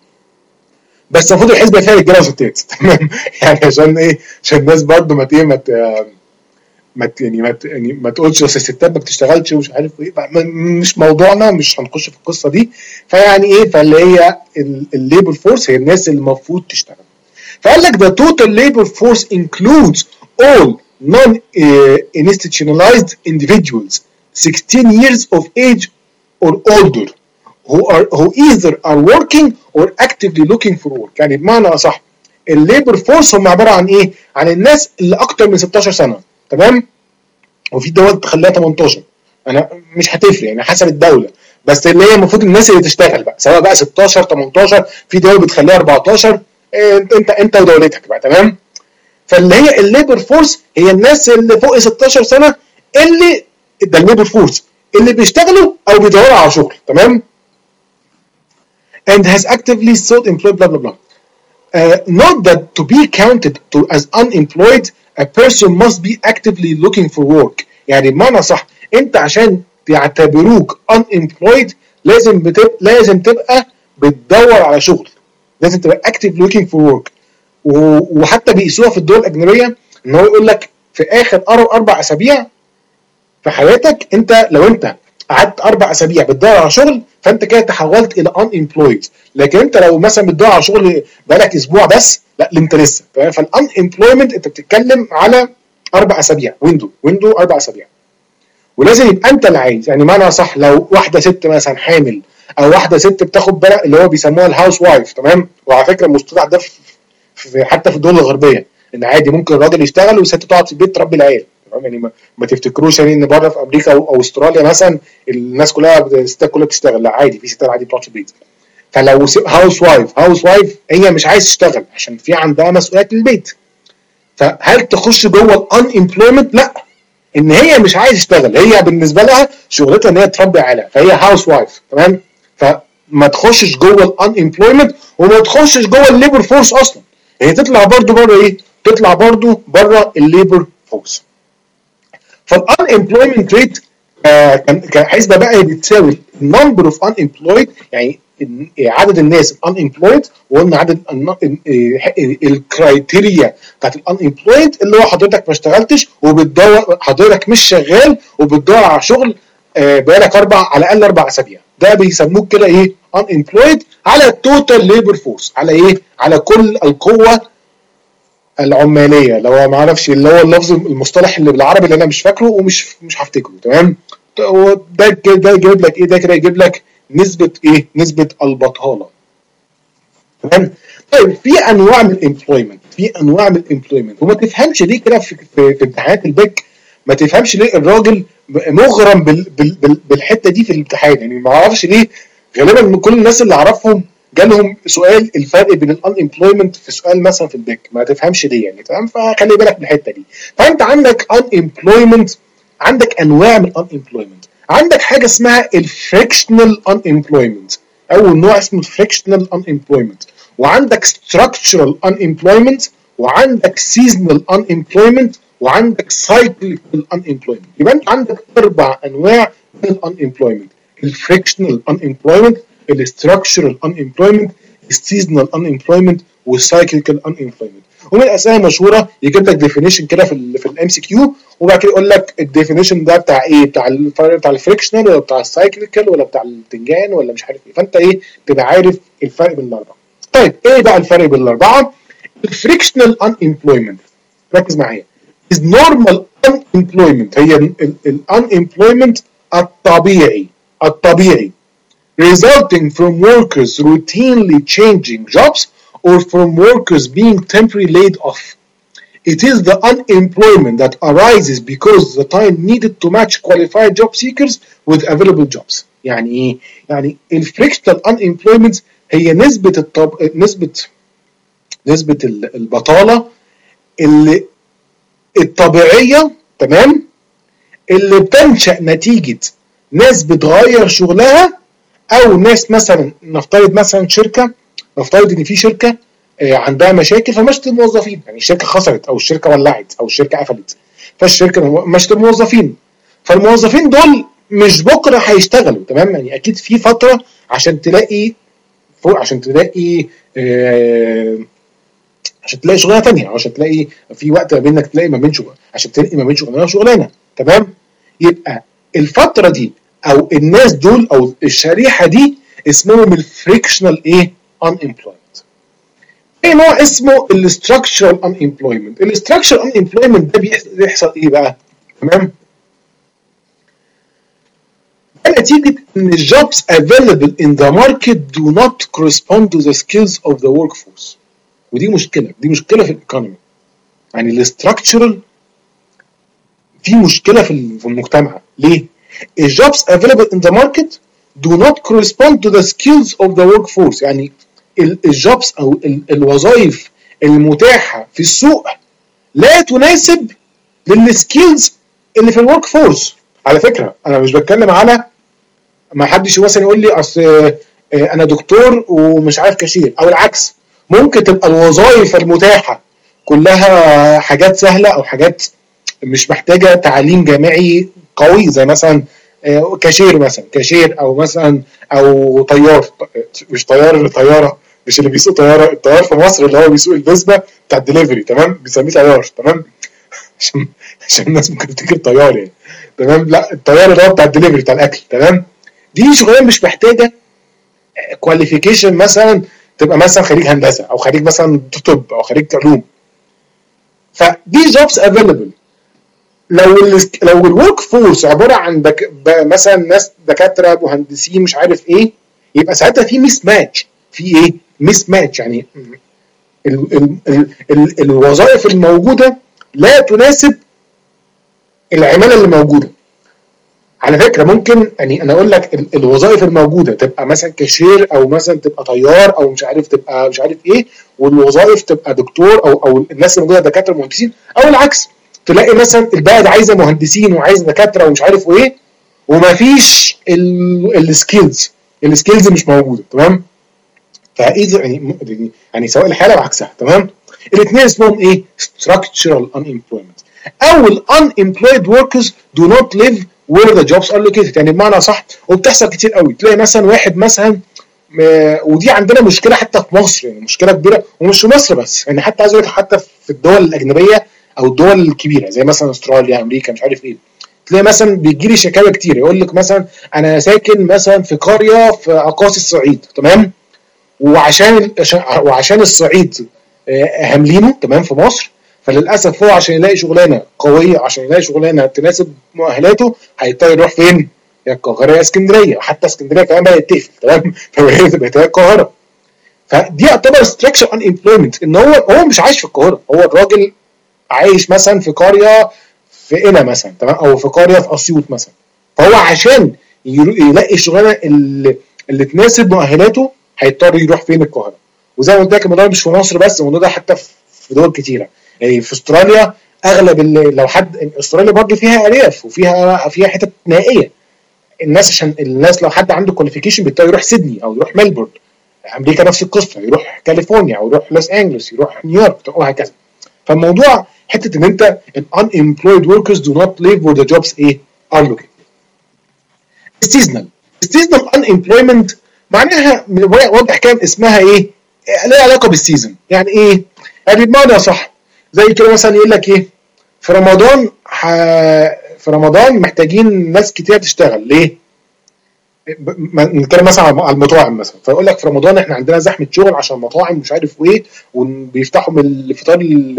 بس المفروض الحسبه فيها رجاله وستات. تمام؟ يعني عشان ايه؟ عشان الناس برضه ما ايه ما ما يعني ما يعني ما تقولش بس الستات ما بتشتغلش ومش عارف ايه، مش موضوعنا، مش هنخش في القصه دي. فيعني ايه؟ فاللي هي الليبر فورس هي الناس اللي المفروض تشتغل. فقال لك the total labor force includes all non-institutionalized individuals sixteen years of age or older who are who either are working or actively looking for work. يعني بمعنى اصح الليبر فورس هم عباره عن ايه؟ عن الناس اللي اكتر من ستاشر سنه. تمام؟ وفي دول تخليها تمنتاشر، انا مش هتفرق يعني حسب الدوله، بس اللي هي المفروض الناس اللي تشتغل بقى سواء بقى ستاشر تمنتاشر، في دول بتخليها اربعتاشر، انت انت ودولتك بقى. تمام؟ فاللي هي الليبر فورس هي الناس اللي فوق ستاشر سنه اللي ده الليبر فورس اللي بيشتغلوا او بيدوروا على شغل. تمام؟ and has actively sought employment blah blah blah. Uh, note that to be counted to as unemployed a person must be actively looking for work. يعني بمعنى صح انت عشان تعتبروك unemployed لازم بتبقى لازم تبقى بتدور على شغل، لازم تبقى اكتف لوكينج فور ورك. وحتى بيقيسوها في الدول الاجنبيه ان هو يقول لك في اخر اربع اسابيع في حياتك، انت لو انت قعدت اربع اسابيع بتدور على شغل فانت كده تحولت الى ان امبلويد. لكن انت لو مثلا بتدور على شغل بقالك اسبوع بس، لا انت لسه. فالان امبلويمنت انت بتتكلم على اربع اسابيع، ويندو ويندو اربع اسابيع، ولازم يبقى انت اللي عايز. يعني معنى صح، لو واحده ست مثلا حامل او واحده ست بتاخد بالها اللي هو بيسموها الهاوس وايف، تمام. وعلى فكره المصطلح ده في حتى في الدول الغربيه ان عادي ممكن الراجل يشتغل والست تقعد في البيت تربي العيال، يعني ما, ما تفتكروش يعني ان بره في امريكا او استراليا مثلا الناس كلها الستات كلها بتشتغل، لا عادي في ستات عادي بتقعد في البيت. فلو هاوس وايف هاوس وايف هي مش عايز تشتغل عشان في عندها مسؤوليات البيت، فهل تخش جوه الان امبلويمنت؟ لا، ان هي مش عايز تشتغل، هي بالنسبه لها شغلتها ان هي تربي عيالها، فهي هاوس وايف، تمام. فما تخشش جوه الان امبلويمنت وما تخشش جوه الليبر فورس اصلا، هي تطلع برضو بره ايه؟ تطلع برضو بره الليبر فورس. فالان امبلويمنت ريت كان حسبه بقى بتساوي النمبر اوف ان امبلويد، يعني عدد الناس الان امبلويد، وقلنا عدد الكرايتيريا بتاعت الان امبلويد اللي هو حضرتك ما اشتغلتش وبتدور، حضرتك مش شغال وبتدور على شغل بقالك اربع على الاقل اربع اسابيع، ده بيسموه كده ايه؟ ان امبلويد على التوتال ليبر فورس، على ايه؟ على كل القوه العماليه. لو ما اعرفش اللي هو اللفظ المصطلح اللي بالعربي اللي انا مش فاكره ومش مش هفتكره، تمام. ده ده يجيب لك ايه؟ ده كده يجيب لك نسبه ايه؟ نسبه البطاله، تمام. طيب في انواع من الامبلويمنت، في انواع من الامبلويمنت، وما تفهمش ليه كده في, في, في امتحانات البيك، ما تفهمش ليه الراجل مغرم بال بال بالحته دي في الامتحان. يعني ما اعرفش ليه غالبا من كل الناس اللي اعرفهم جالهم سؤال الفرق بين الان امبلويمنت في سؤال مثلا في البيك، ما تفهمش ليه يعني، تمام. فخلي بالك من الحته دي. فانت عندك ان امبلويمنت، عندك انواع من الان امبلويمنت. عندك حاجه اسمها الفريكشنال ان امبلويمنت، اول نوع اسمه الفريكشنال ان امبلويمنت، وعندك structural unemployment، وعندك seasonal unemployment، وعندك cyclical unemployment. يبقى انت عندك اربع انواع من الانemployment: الفريكشنال unemployment، الستراكشرال unemployment، السيزونال unemployment، والسايكليكال unemployment. ومن الاسئله المشهوره يجيب لك ديفينيشن كده في ال في الام سي كيو، وبعد كده يقول لك الديفينيشن ده بتاع ايه؟ بتاع بتاع الفريكشنال ولا بتاع السايكليكال ولا بتاع البتنجان ولا مش عارف ايه، فانت ايه تبقى عارف الفرق بين الاربعه. طيب ايه بقى الفرق بين الاربعه؟ الفريكشنال unemployment، ركز معايا، is normal unemployment، هي الانemployment الطبيعي الطبيعي resulting from workers routinely changing jobs or from workers being temporarily laid off. It is the unemployment that arises because the time needed to match qualified job seekers with available jobs. يعني ايه؟ يعني الفريكشنال unemployment هي نسبة الطب... نسبة نسبة البطالة اللي الطبيعية، تمام، اللي بتنشأ نتيجة ناس بتغير شغلها، أو ناس مثلا نفترض مثلا شركة، نفترض إن في شركة عندها مشاكل فمشت الموظفين، يعني الشركة خسرت أو الشركة ولعت أو الشركة قفلت، فالشركة مشت الموظفين، فالموظفين دول مش بكرة هيشتغلوا، تمام. يعني أكيد في فترة عشان تلاقي فوق، عشان تلاقي آه عشان تلاقي شغلانه ثانيه، عشان تلاقي في وقت ما بينك تلاقي ما بين شغل، عشان تلاقي ما بين شغلانه وشغلانه، تمام. يبقى الفتره دي او الناس دول او الشريحه دي اسمهم الفريكشنال ايه؟ ان امبلويمنت. ايه نوع اسمه الاستراكشرال ان امبلويمنت. الاستراكشرال ان امبلويمنت ده بيحصل ايه بقى؟ تمام. نتيجة ان jobs available in the market do not correspond to the skills of the workforce. ودي مشكلة، دي مشكلة في الايكونومي. يعني الاستراكشرال في مشكلة في المجتمع. ليه؟ jobs available in the market do not correspond to the skills of the workforce. يعني الجوبس او الوظائف المتاحة في السوق لا تناسب للسكيلز اللي في الورك فورس. على فكرة انا مش بتكلم على ما حدش مثلا يقول لي اصل انا دكتور ومش عارف كاشير، او العكس، ممكن تبقى الوظائف المتاحه كلها حاجات سهله او حاجات مش محتاجه تعليم جامعي قوي، زي مثلا كاشير مثلا، كاشير او مثلا او طيار، مش طيار طياره، مش اللي بيسوق طياره، الطيار في مصر اللي هو بيسوق الفيسبا بتاع الدليفري، تمام، بيسميه طيار، تمام، عشان عشان الناس ممكن تفتكر طيار يعني، تمام، لا الطيار اللي هو بتاع الدليفري بتاع الاكل، تمام. دي شغلانه مش محتاجه كواليفيكيشن مثلا تبقى مثلا خريج هندسه او خريج مثلا طب او خريج علوم، فدي جوبز افيلبل. لو ال لو الورك فورس عباره عن دك... مثلا ناس دكاتره مهندسين مش عارف ايه، يبقى ساعتها في ميس ماتش، في ايه ميس ماتش يعني ال... ال... ال... ال... الوظائف الموجوده لا تناسب العماله اللي موجوده. على فكره ممكن يعني انا اقول لك ال... الوظائف الموجوده تبقى مثلا كاشير او مثلا تبقى طيار او مش عارف تبقى مش عارف ايه، والوظائف تبقى دكتور او او الناس الموجوده دكاتره مهندسين، او العكس تلاقي مثلا البلد عايزه مهندسين وعايزه دكاتره ومش عارف ايه، ومفيش السكيلز، السكيلز مش موجوده، تمام. فاذا يعني يعني سواء الحاله وعكسها، تمام. الاثنين اسمهم ايه؟ structural unemployment. او ال unemployed workers do not live where the jobs are located، يعني بمعنى صح، وبتحصل كتير قوي، تلاقي مثلا واحد مثلا، ودي عندنا مشكله حتى في مصر، يعني مشكله كبيره، ومش في مصر بس، يعني حتى عايز اقول لك حتى في الدول الاجنبيه او الدول الكبيره زي مثلا استراليا، امريكا، مش عارف ايه، تلاقي مثلا بيجي لي شكاوى كتير، يقول لك مثلا انا ساكن مثلا في قريه في اقاصي الصعيد، تمام، وعشان وعشان الصعيد هاملينه، تمام، في مصر، فللاسف هو عشان يلاقي شغلانه قويه، عشان يلاقي شغلانه تناسب مؤهلاته، هيضطر يروح فين؟ يا القاهره يا اسكندريه، حتى اسكندريه كمان بدات تقفل، تمام، فبقت هي القاهره. فدي يعتبر ستراكشر ان امبلويمنت، ان هو هو مش عايش في القاهره، هو الراجل عايش مثلا في قريه في قنا مثلا، تمام، او في قريه في اسيوط مثلا، فهو عشان يلاقي الشغلانه اللي, اللي تناسب مؤهلاته هيضطر يروح فين؟ القاهره. وزي ما قلت لك الموضوع مش في مصر بس، الموضوع ده حتى في دول كتيره، يعني في استراليا اغلب لو حد، استراليا برضه فيها ارياف وفيها فيها حتت نائيه، الناس عشان الناس لو حد عنده كواليفيكيشن بيضطر يروح سيدني او يروح ملبورن. امريكا نفس القصه، يروح كاليفورنيا او يروح لوس انجلوس، يروح نيويورك وهكذا. فالموضوع حته ان انت ال unemployed workers do not live where the jobs ايه are located. السيزونال السيزونال unemployment معناها واضح كام اسمها ايه؟ لها علاقه بالسيزون. يعني ايه؟ يعني بمعنى صح زي كده مثلا يقول لك ايه؟ في رمضان ح... في رمضان محتاجين ناس كتير تشتغل، ليه؟ نتكلم مثلا على المطاعم مثلا، فيقول لك في رمضان احنا عندنا زحمه شغل عشان مطاعم مش عارف ايه، وبيفتحوا من الفطار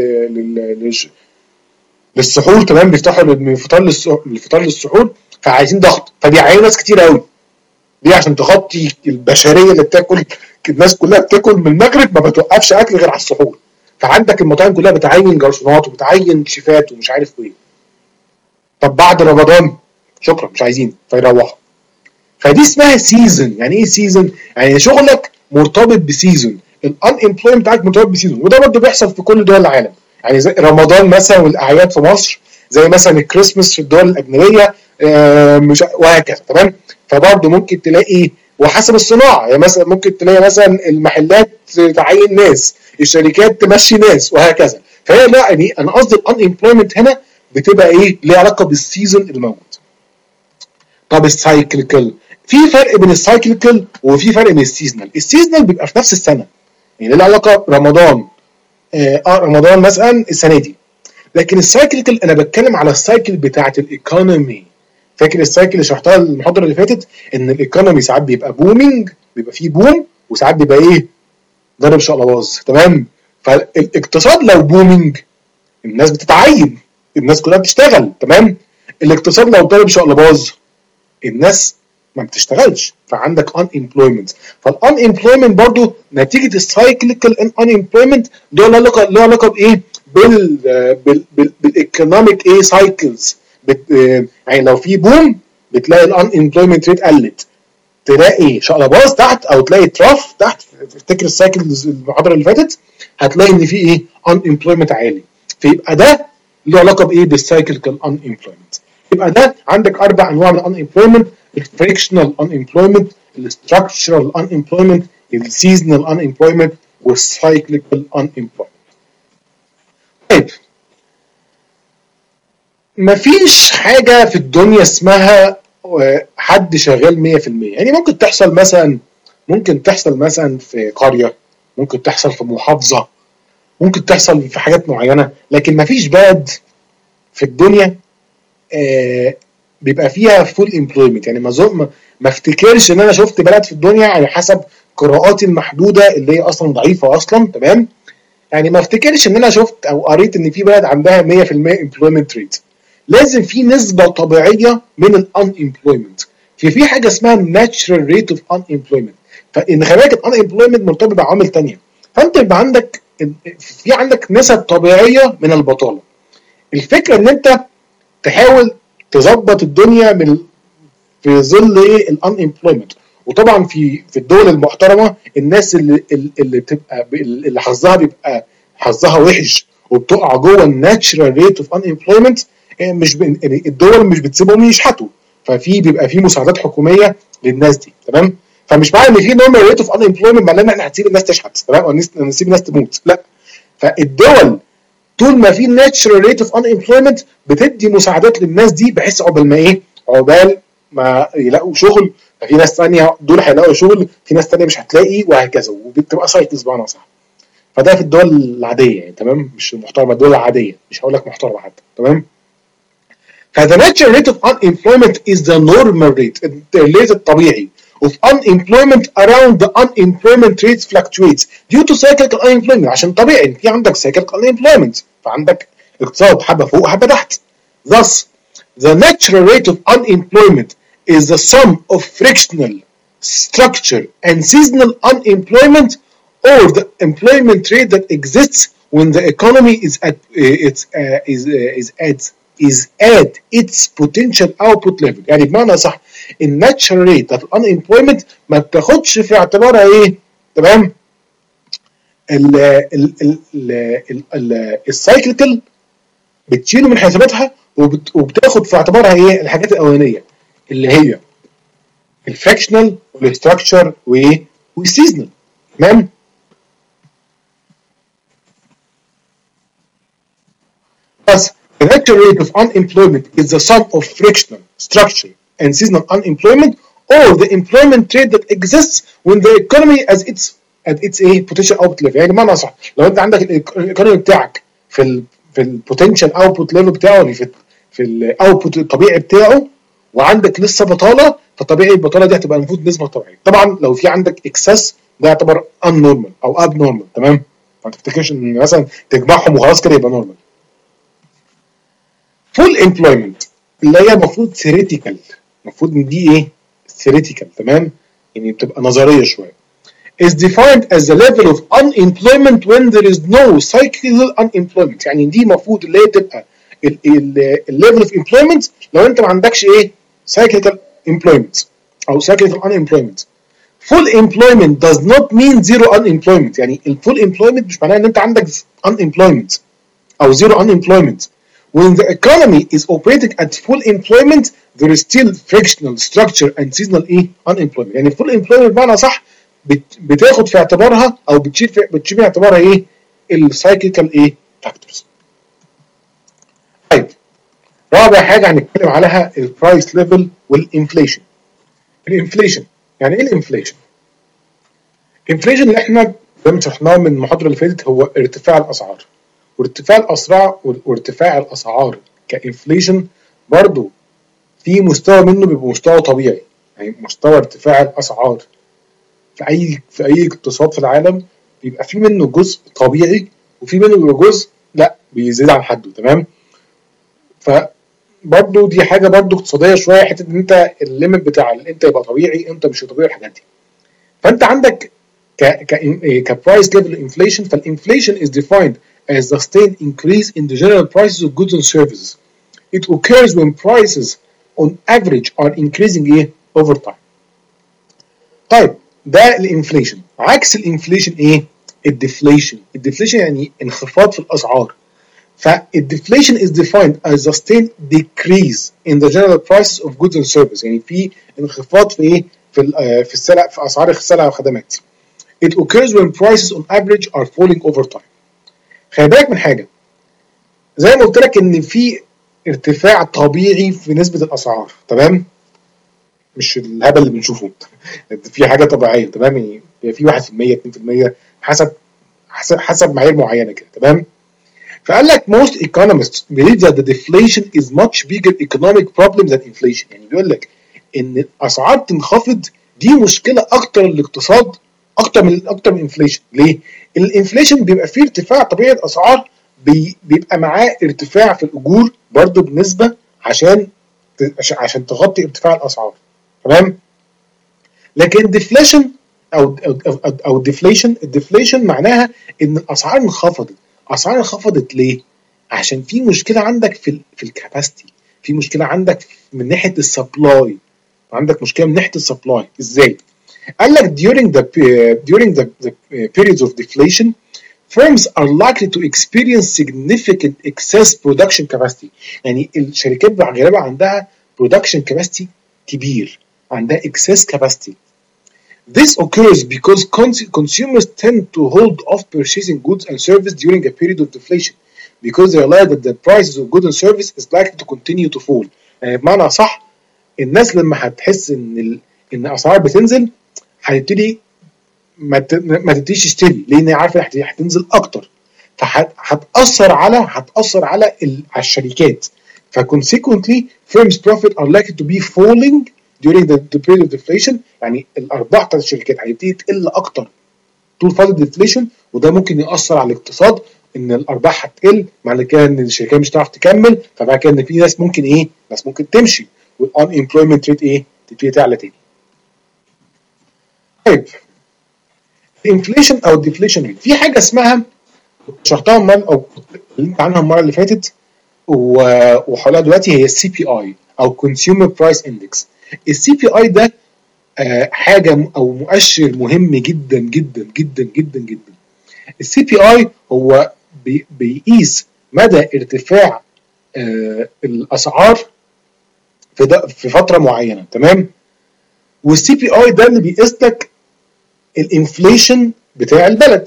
للسحور، تمام، بيفتحوا من الفطار للفطار للسحور، فعايزين ضغط، فبيعينوا ناس كتير قوي، دي عشان تغطي البشريه اللي بتاكل، الناس كلها بتاكل من المغرب ما بتوقفش اكل غير على السحور، فعندك المطاعم كلها بتعين جرسونات وبتعين شيفات ومش عارف ايه. طب بعد رمضان شكرا مش عايزين، فيروحوا. فدي اسمها سيزون. يعني ايه سيزون؟ يعني شغلك مرتبط بسيزون، الان امبلويمنت بتاعك مرتبط بسيزون، وده برضه بيحصل في كل دول العالم، يعني زي رمضان مثلا والاعياد في مصر، زي مثلا الكريسماس في الدول الاجنبيه، آه مش وهكذا، تمام. فبرضه ممكن تلاقي وحسب الصناعه، يعني مثلا ممكن تلاقي مثلا المحلات تعين ناس، الشركات تمشي ناس وهكذا. فهي لا، يعني انا قصدي الان امبلويمنت هنا بتبقى ايه؟ ليها علاقه بالسيزون الموجود. طب السايكليكال، في فرق بين السايكليكال وفي فرق بين السيزونال. السيزونال بيبقى في نفس السنه، يعني له علاقه برمضان، اه رمضان مثلا السنه دي. لكن السايكليكال انا بتكلم على السايكل بتاعه الايكونومي. فاكر السايكل اللي شرحتها المحاضره اللي فاتت، ان الايكونومي ساعات بيبقى بومينج، بيبقى فيه بوم، وساعات بيبقى ايه؟ ضرب شقلباظ، تمام. فالاقتصاد لو بومينج الناس بتتعين، الناس كلها بتشتغل، تمام. الاقتصاد لو ضرب شقلباظ الناس ما بتشتغلش، فعندك unemployment. فالunemployment برضو نتيجه السايكليكال unemployment ده له علاقه له علاقه بايه؟ بال بال بالايكونوميك ايه سايكلز. يعني لو في بوم بتلاقي الunemployment ريت قلت، تلاقي شقلباظ تحت او تلاقي تراف تحت. افتكر السايكلز المحاضره اللي فاتت، هتلاقي ان في ايه؟ unemployment عالي. فيبقى ده له علاقه بايه؟ بالسايكليكال unemployment. يبقى ده عندك اربع انواع من unemployment: الفريكشنال unemployment، الستراكشرال unemployment، السيزونال unemployment، والسايكليكال unemployment. طيب مفيش حاجه في الدنيا اسمها حد شغال مية في المية. يعني ممكن تحصل مثلا ممكن تحصل مثلا في قريه، ممكن تحصل في محافظه، ممكن تحصل في حاجات معينه، لكن مفيش بلد في الدنيا آه بيبقى فيها فول امبلويمنت. يعني ما زو- ما افتكرش ان انا شفت بلد في الدنيا على حسب قراءاتي المحدوده اللي هي اصلا ضعيفه اصلا، تمام؟ يعني ما افتكرش ان انا شفت او قريت ان في بلد عندها مية في المية امبلويمنت ريت. لازم في نسبه طبيعيه من الان امبلويمنت. في في حاجه اسمها ناتشرال ريت اوف ان امبلويمنت. فان خلي بالك الان امبلويمنت مرتبط بعوامل ثانيه. فانت يبقى عندك في عندك نسب طبيعيه من البطاله. الفكره ان انت تحاول تظبط الدنيا من في ظل ايه الان امبلويمنت. وطبعا في في الدول المحترمه الناس اللي اللي بتبقى اللي حظها بيبقى حظها وحش وبتقع جوه الناتشرال ريت اوف ان امبلويمنت، مش ب... الدول مش بتسيبهم يشحتوا. ففي بيبقى في مساعدات حكوميه للناس دي، تمام؟ فمش معنى ان في نورمال ريت اوف ان امبلويمنت معناه ان احنا هنسيب الناس تشحت، تمام؟ او نسيب الناس تموت، لا. فالدول طول ما في ناتشرال ريت اوف ان امبلويمنت بتدي مساعدات للناس دي بحيث عقبال ما ايه عقبال ما يلاقوا شغل، ففي ناس ثانيه دول هيلاقوا شغل، في ناس ثانيه مش هتلاقي، وهكذا، وبتبقى سايكلز بمعنى صح. فده في الدول العاديه يعني، تمام؟ مش المحترمه، الدول العاديه، مش هقول لك محترمه حتى، تمام؟ فthe natural rate of unemployment is the normal rate، الريت الطبيعي of unemployment around the unemployment rate fluctuates due to cyclical unemployment. عشان طبيعي في عندك cyclical unemployment، فعندك اقتصاد حبه فوق حبه تحت. Thus the natural rate of unemployment is the sum of frictional, structure and seasonal unemployment, or the employment rate that exists when the economy is at uh, its uh, is uh, is at is at its potential output level. يعني بمعنى صح الناتشرال ريت بتاعت الانemployment ما بتاخدش في اعتبارها ايه، تمام؟ ال ال ال ال السايكليكال بتشيله من حساباتها وبت وبتاخد في اعتبارها ايه الحاجات الاولانيه اللي هي الفراكشنال والاستراكشر وايه والسيزونال، تمام؟ Thus, the natural rate of unemployment is the sum of frictional, structural, and seasonal unemployment, or the employment rate that exists when the economy as its at its a potential output level. يعني بمعنى صح لو انت عندك الايكونومي بتاعك في ال في البوتنشال اوتبوت ليفل بتاعه، يعني في في الاوتبوت الطبيعي بتاعه، وعندك لسه بطاله، فطبيعي البطاله دي هتبقى المفروض نسبه طبيعيه. طبعا لو في عندك اكسس ده يعتبر ان نورمال او اب نورمال، تمام؟ ما تفتكرش ان مثلا تجمعهم وخلاص كده يبقى نورمال. فول امبلويمنت اللي هي المفروض ثيوريتيكال، المفروض ان دي ايه ثيوريتيكال، تمام؟ يعني بتبقى نظريه شويه. is defined as the level of unemployment when there is no cyclical unemployment. يعني دي المفروض اللي هي تبقى الليفل اوف امبلويمنت لو انت ما عندكش ايه cyclical employment او cyclical unemployment. full employment does not mean zero unemployment. يعني الفول employment مش معناه ان انت عندك unemployment او zero unemployment. When the economy is operating at full employment, there is still frictional, structure and seasonal ايه unemployment. يعني full employment بمعنى صح بتاخد في اعتبارها او بتشيل في بتشيل في اعتبارها ايه السايكليكال ايه فاكتورز. طيب رابع حاجه هنتكلم عليها البرايس ليفل والانفليشن. الانفليشن يعني ايه الانفليشن؟ الانفليشن اللي احنا زي ما شرحناه من المحاضره اللي فاتت هو ارتفاع الاسعار. وارتفاع الاسعار وارتفاع الاسعار كانفليشن برضو في مستوى منه بيبقى مستوى طبيعي. يعني مستوى ارتفاع الاسعار في اي في اي اقتصاد في العالم بيبقى في منه جزء طبيعي وفي منه بيبقى جزء لا بيزيد عن حده، تمام؟ فبرضه دي حاجه برضه اقتصاديه شويه، حته ان انت الليمت بتاع انت يبقى طبيعي انت مش طبيعي الحاجات دي. فانت عندك ك ك كبرايس ليفل انفليشن، فالانفليشن is defined as the sustained increase in the general prices of goods and services. It occurs when prices on average are increasing ايه over time. طيب ده الانفليشن. عكس الانفليشن ايه؟ الديفليشن. الديفليشن يعني انخفاض في الاسعار. فالديفليشن is defined as a sustained decrease in the general prices of goods and services. يعني في انخفاض في ايه؟ في في السلع في اسعار السلع والخدمات. It occurs when prices on average are falling over time. خلي بالك من حاجه، زي ما قلت لك ان في ارتفاع طبيعي في نسبه الاسعار، تمام؟ مش الهبل اللي بنشوفه. في حاجه طبيعيه، تمام؟ يعني في واحد في المية اتنين في المية حسب حسب حسب معايير معينه كده، تمام؟ فقال لك most economists believe that the deflation is much bigger economic problem than inflation. يعني بيقول لك ان الاسعار تنخفض دي مشكله اكتر للاقتصاد اكتر من اكتر من الانفليشن. ليه؟ الانفليشن بيبقى فيه ارتفاع طبيعي الاسعار، بي بيبقى معاه ارتفاع في الاجور برضه بنسبه عشان عشان تغطي ارتفاع الاسعار، تمام؟ لكن ديفليشن او او او, أو ديفليشن الديفليشن معناها ان الاسعار انخفضت. الاسعار انخفضت ليه؟ عشان في مشكله عندك في ال في الكاباسيتي، في مشكله عندك من ناحيه السبلاي، عندك مشكله من ناحيه السبلاي. ازاي؟ قال لك during the during the, the periods of deflation firms are likely to experience significant excess production capacity. يعني الشركات غالبا عندها production capacity كبير، عندها excess capacity. This occurs because consumers tend to hold off purchasing goods and services during a period of deflation because they realize that the prices of goods and services is likely to continue to fall. يعني بمعنى صح، الناس لما هتحس ان ال... ان اسعار بتنزل هتبتدي ما ما تبتديش تشتري، لان هي عارفه هتنزل اكتر، فهتاثر على هتاثر على ال... على الشركات. فconsequently firms profit are likely to be falling during the, the period of deflation. يعني الارباح بتاعت الشركات هتبتدي تقل اكتر طول فتره الديفليشن، وده ممكن ياثر على الاقتصاد، ان الارباح هتقل، معنى كده ان الشركات مش هتعرف تكمل، فبعد كده ان في ناس ممكن ايه ناس ممكن تمشي، والunemployment rate ايه تبتدي تعلى تاني. طيب الانفليشن او الديفليشن ريت، في حاجه اسمها شرحتها المره او اتكلمت عنها المره اللي فاتت وحولها دلوقتي، هي السي بي اي او كونسيومر برايس اندكس. السي بي اي ده آه حاجه او مؤشر مهم جدا جدا جدا جدا جدا. السي بي اي هو بي بيقيس مدى ارتفاع آه الاسعار في في فتره معينه، تمام؟ والسي بي اي ده اللي بيقيس لك الانفليشن بتاع البلد.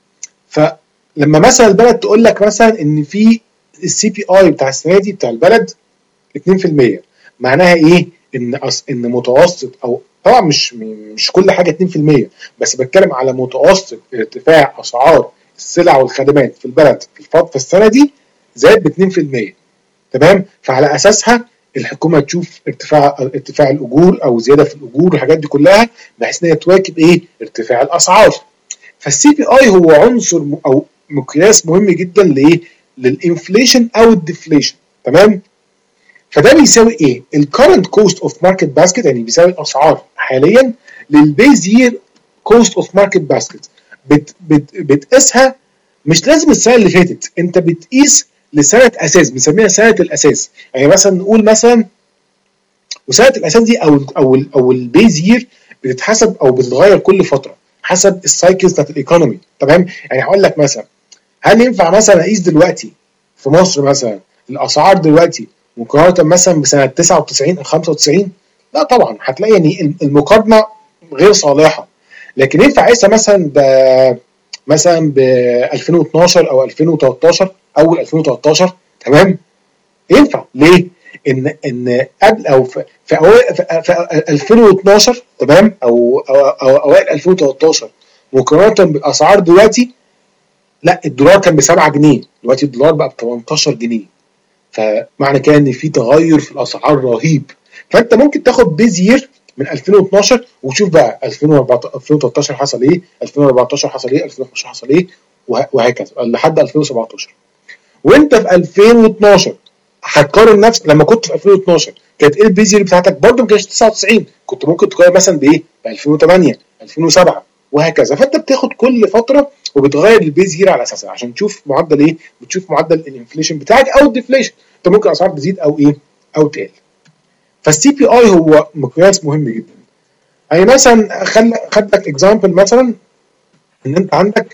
فلما مثلا البلد تقول لك مثلا ان في السي بي اي بتاع السنه دي بتاع البلد اتنين في المية، معناها ايه؟ ان أص... ان متوسط، او طبعا مش مش كل حاجه اتنين في المية، بس بتكلم على متوسط ارتفاع اسعار السلع والخدمات في البلد في الفتره في السنه دي زاد ب اتنين في المية، تمام؟ فعلى اساسها الحكومه تشوف ارتفاع ارتفاع الاجور او زياده في الاجور والحاجات دي كلها، بحيث ان هي تواكب ايه؟ ارتفاع الاسعار. فالسي بي اي هو عنصر او مقياس مهم جدا لايه؟ للانفليشن او الديفليشن، تمام؟ فده بيساوي ايه؟ الكرنت كوست اوف ماركت باسكت، يعني بيساوي الاسعار حاليا للبيز يير كوست اوف ماركت باسكت. بت بت بتقيسها مش لازم السنه اللي فاتت، انت بتقيس لسنه اساس، بنسميها سنه الاساس. يعني مثلا نقول مثلا، وسنه الاساس دي او ال او ال او البيز يير بتتحسب او بتتغير كل فتره حسب السايكلز بتاعت الايكونومي، تمام؟ يعني هقول لك مثلا، هل ينفع مثلا اقيس دلوقتي في مصر مثلا الاسعار دلوقتي مقارنه مثلا بسنه تسعة وتسعين او خمسة وتسعين؟ لا طبعا، هتلاقي يعني المقارنه غير صالحه. لكن ينفع اقيسها مثلا ب مثلا ب ألفين واتناشر او ألفين وتلتاشر، اول ألفين وتلتاشر، تمام؟ ينفع. ليه؟ ان ان قبل او في في, أوائل في ألفين واتناشر، تمام، او او, أو اوائل ألفين وتلتاشر مقارنه بالاسعار دلوقتي، لا الدولار كان ب سبعة جنيه، دلوقتي الدولار بقى ب تمنتاشر جنيه. فمعنى كده ان في تغير في الاسعار رهيب. فانت ممكن تاخد بيز يير من ألفين واتناشر وتشوف بقى ألفين وتلتاشر حصل ايه، ألفين واربعتاشر حصل ايه، ألفين وخمستاشر حصل ايه، وهكذا لحد ألفين وسبعتاشر. وانت في ألفين واتناشر هتقارن نفسك لما كنت في ألفين واتناشر كانت ايه البيز يير بتاعتك؟ برضه ما كانتش تسعة وتسعين، كنت ممكن تقارن مثلا بايه؟ ب ألفين وتمانية، ألفين وسبعة، وهكذا. فانت بتاخد كل فتره وبتغير البيز يير على اساسها عشان تشوف معدل ايه؟ بتشوف معدل الانفليشن بتاعك او الديفليشن. انت ممكن اسعار تزيد او ايه؟ او تقل. فالسي بي اي هو مقياس مهم جدا. يعني مثلا خل خد لك اكزامبل، مثلا ان انت عندك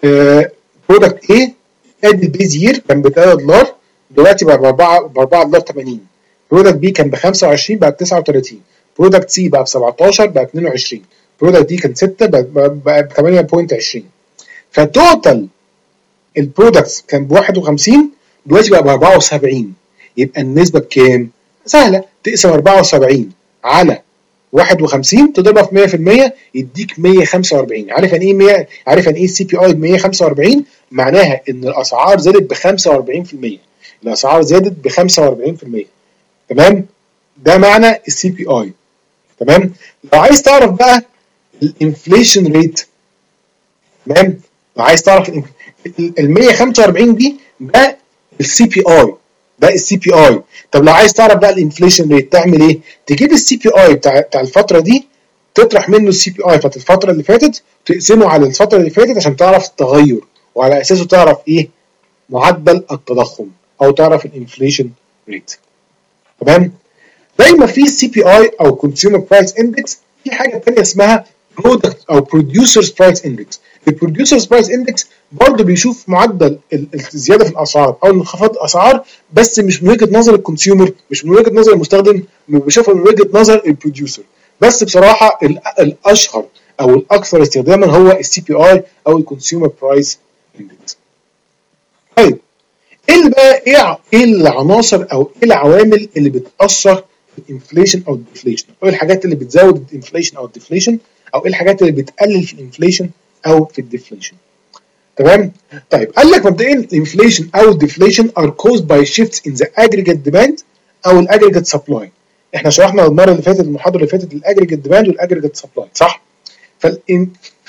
برودكت ايه، ادي البيز يير كان ب تلاتة دولار، دلوقتي بقى ب أربعة دولار تمانين. برودكت بي كان ب خمسة وعشرين بقى ب تسعة وتلاتين. برودكت سي بقى ب سبعتاشر بقى ب اتنين وعشرين. برودكت دي كان ستة بقى ب تمانية فاصلة عشرين. فتوتال البرودكتس كان ب واحد وخمسين، دلوقتي بقى ب أربعة وسبعين. يبقى النسبه بكام؟ سهله، تقسم أربعة وسبعين على واحد وخمسين تضربها في مية في المية يديك مية وخمسة وأربعين. عارف يعني ايه مية؟ عارف يعني ايه السي بي اي ب مية وخمسة وأربعين؟ معناها ان الاسعار زادت ب خمسة وأربعين في المية. الاسعار زادت ب خمسة وأربعين في المية. تمام؟ ده معنى السي بي اي. تمام؟ لو عايز تعرف بقى الانفليشن ريت، تمام؟ لو عايز تعرف ال مية وخمسة وأربعين دي ده السي بي اي، ده السي بي اي. طب لو عايز تعرف بقى الانفليشن ريت تعمل ايه؟ تجيب السي بي اي بتاع بتاع الفتره دي، تطرح منه السي بي اي بتاعت الفتره اللي فاتت، تقسمه على الفتره اللي فاتت عشان تعرف التغير، وعلى اساسه تعرف ايه معدل التضخم او تعرف الانفليشن ريت. تمام؟ دايما في السي بي اي او كونسيومر برايس اندكس في حاجه ثانيه اسمها برودكت او بروديوسرز برايس اندكس. البروديوسرز برايس اندكس برضه بيشوف معدل الزياده في الاسعار او انخفاض الاسعار، بس مش من وجهه نظر الكونسيومر، مش من وجهه نظر المستخدم، بيشوفها من وجهه نظر البروديوسر. بس بصراحه الاشهر او الاكثر استخداما هو السي بي اي او الكونسيومر برايس اندكس. طيب ايه اللي بقى ايه ايه العناصر او ايه العوامل اللي بتاثر في الانفليشن او الديفليشن؟ ايه الحاجات اللي بتزود الانفليشن او الديفليشن، او ايه الحاجات اللي بتقلل في الانفليشن او في الديفليشن؟ تمام؟ طيب قال لك مبدئيا الانفليشن او الديفليشن are caused by shifts in the aggregate demand او الاجريجيت سبلاي. احنا شرحنا المره اللي فاتت المحاضره اللي فاتت الاجريجيت ديماند والاجريجيت سبلاي، صح؟ فال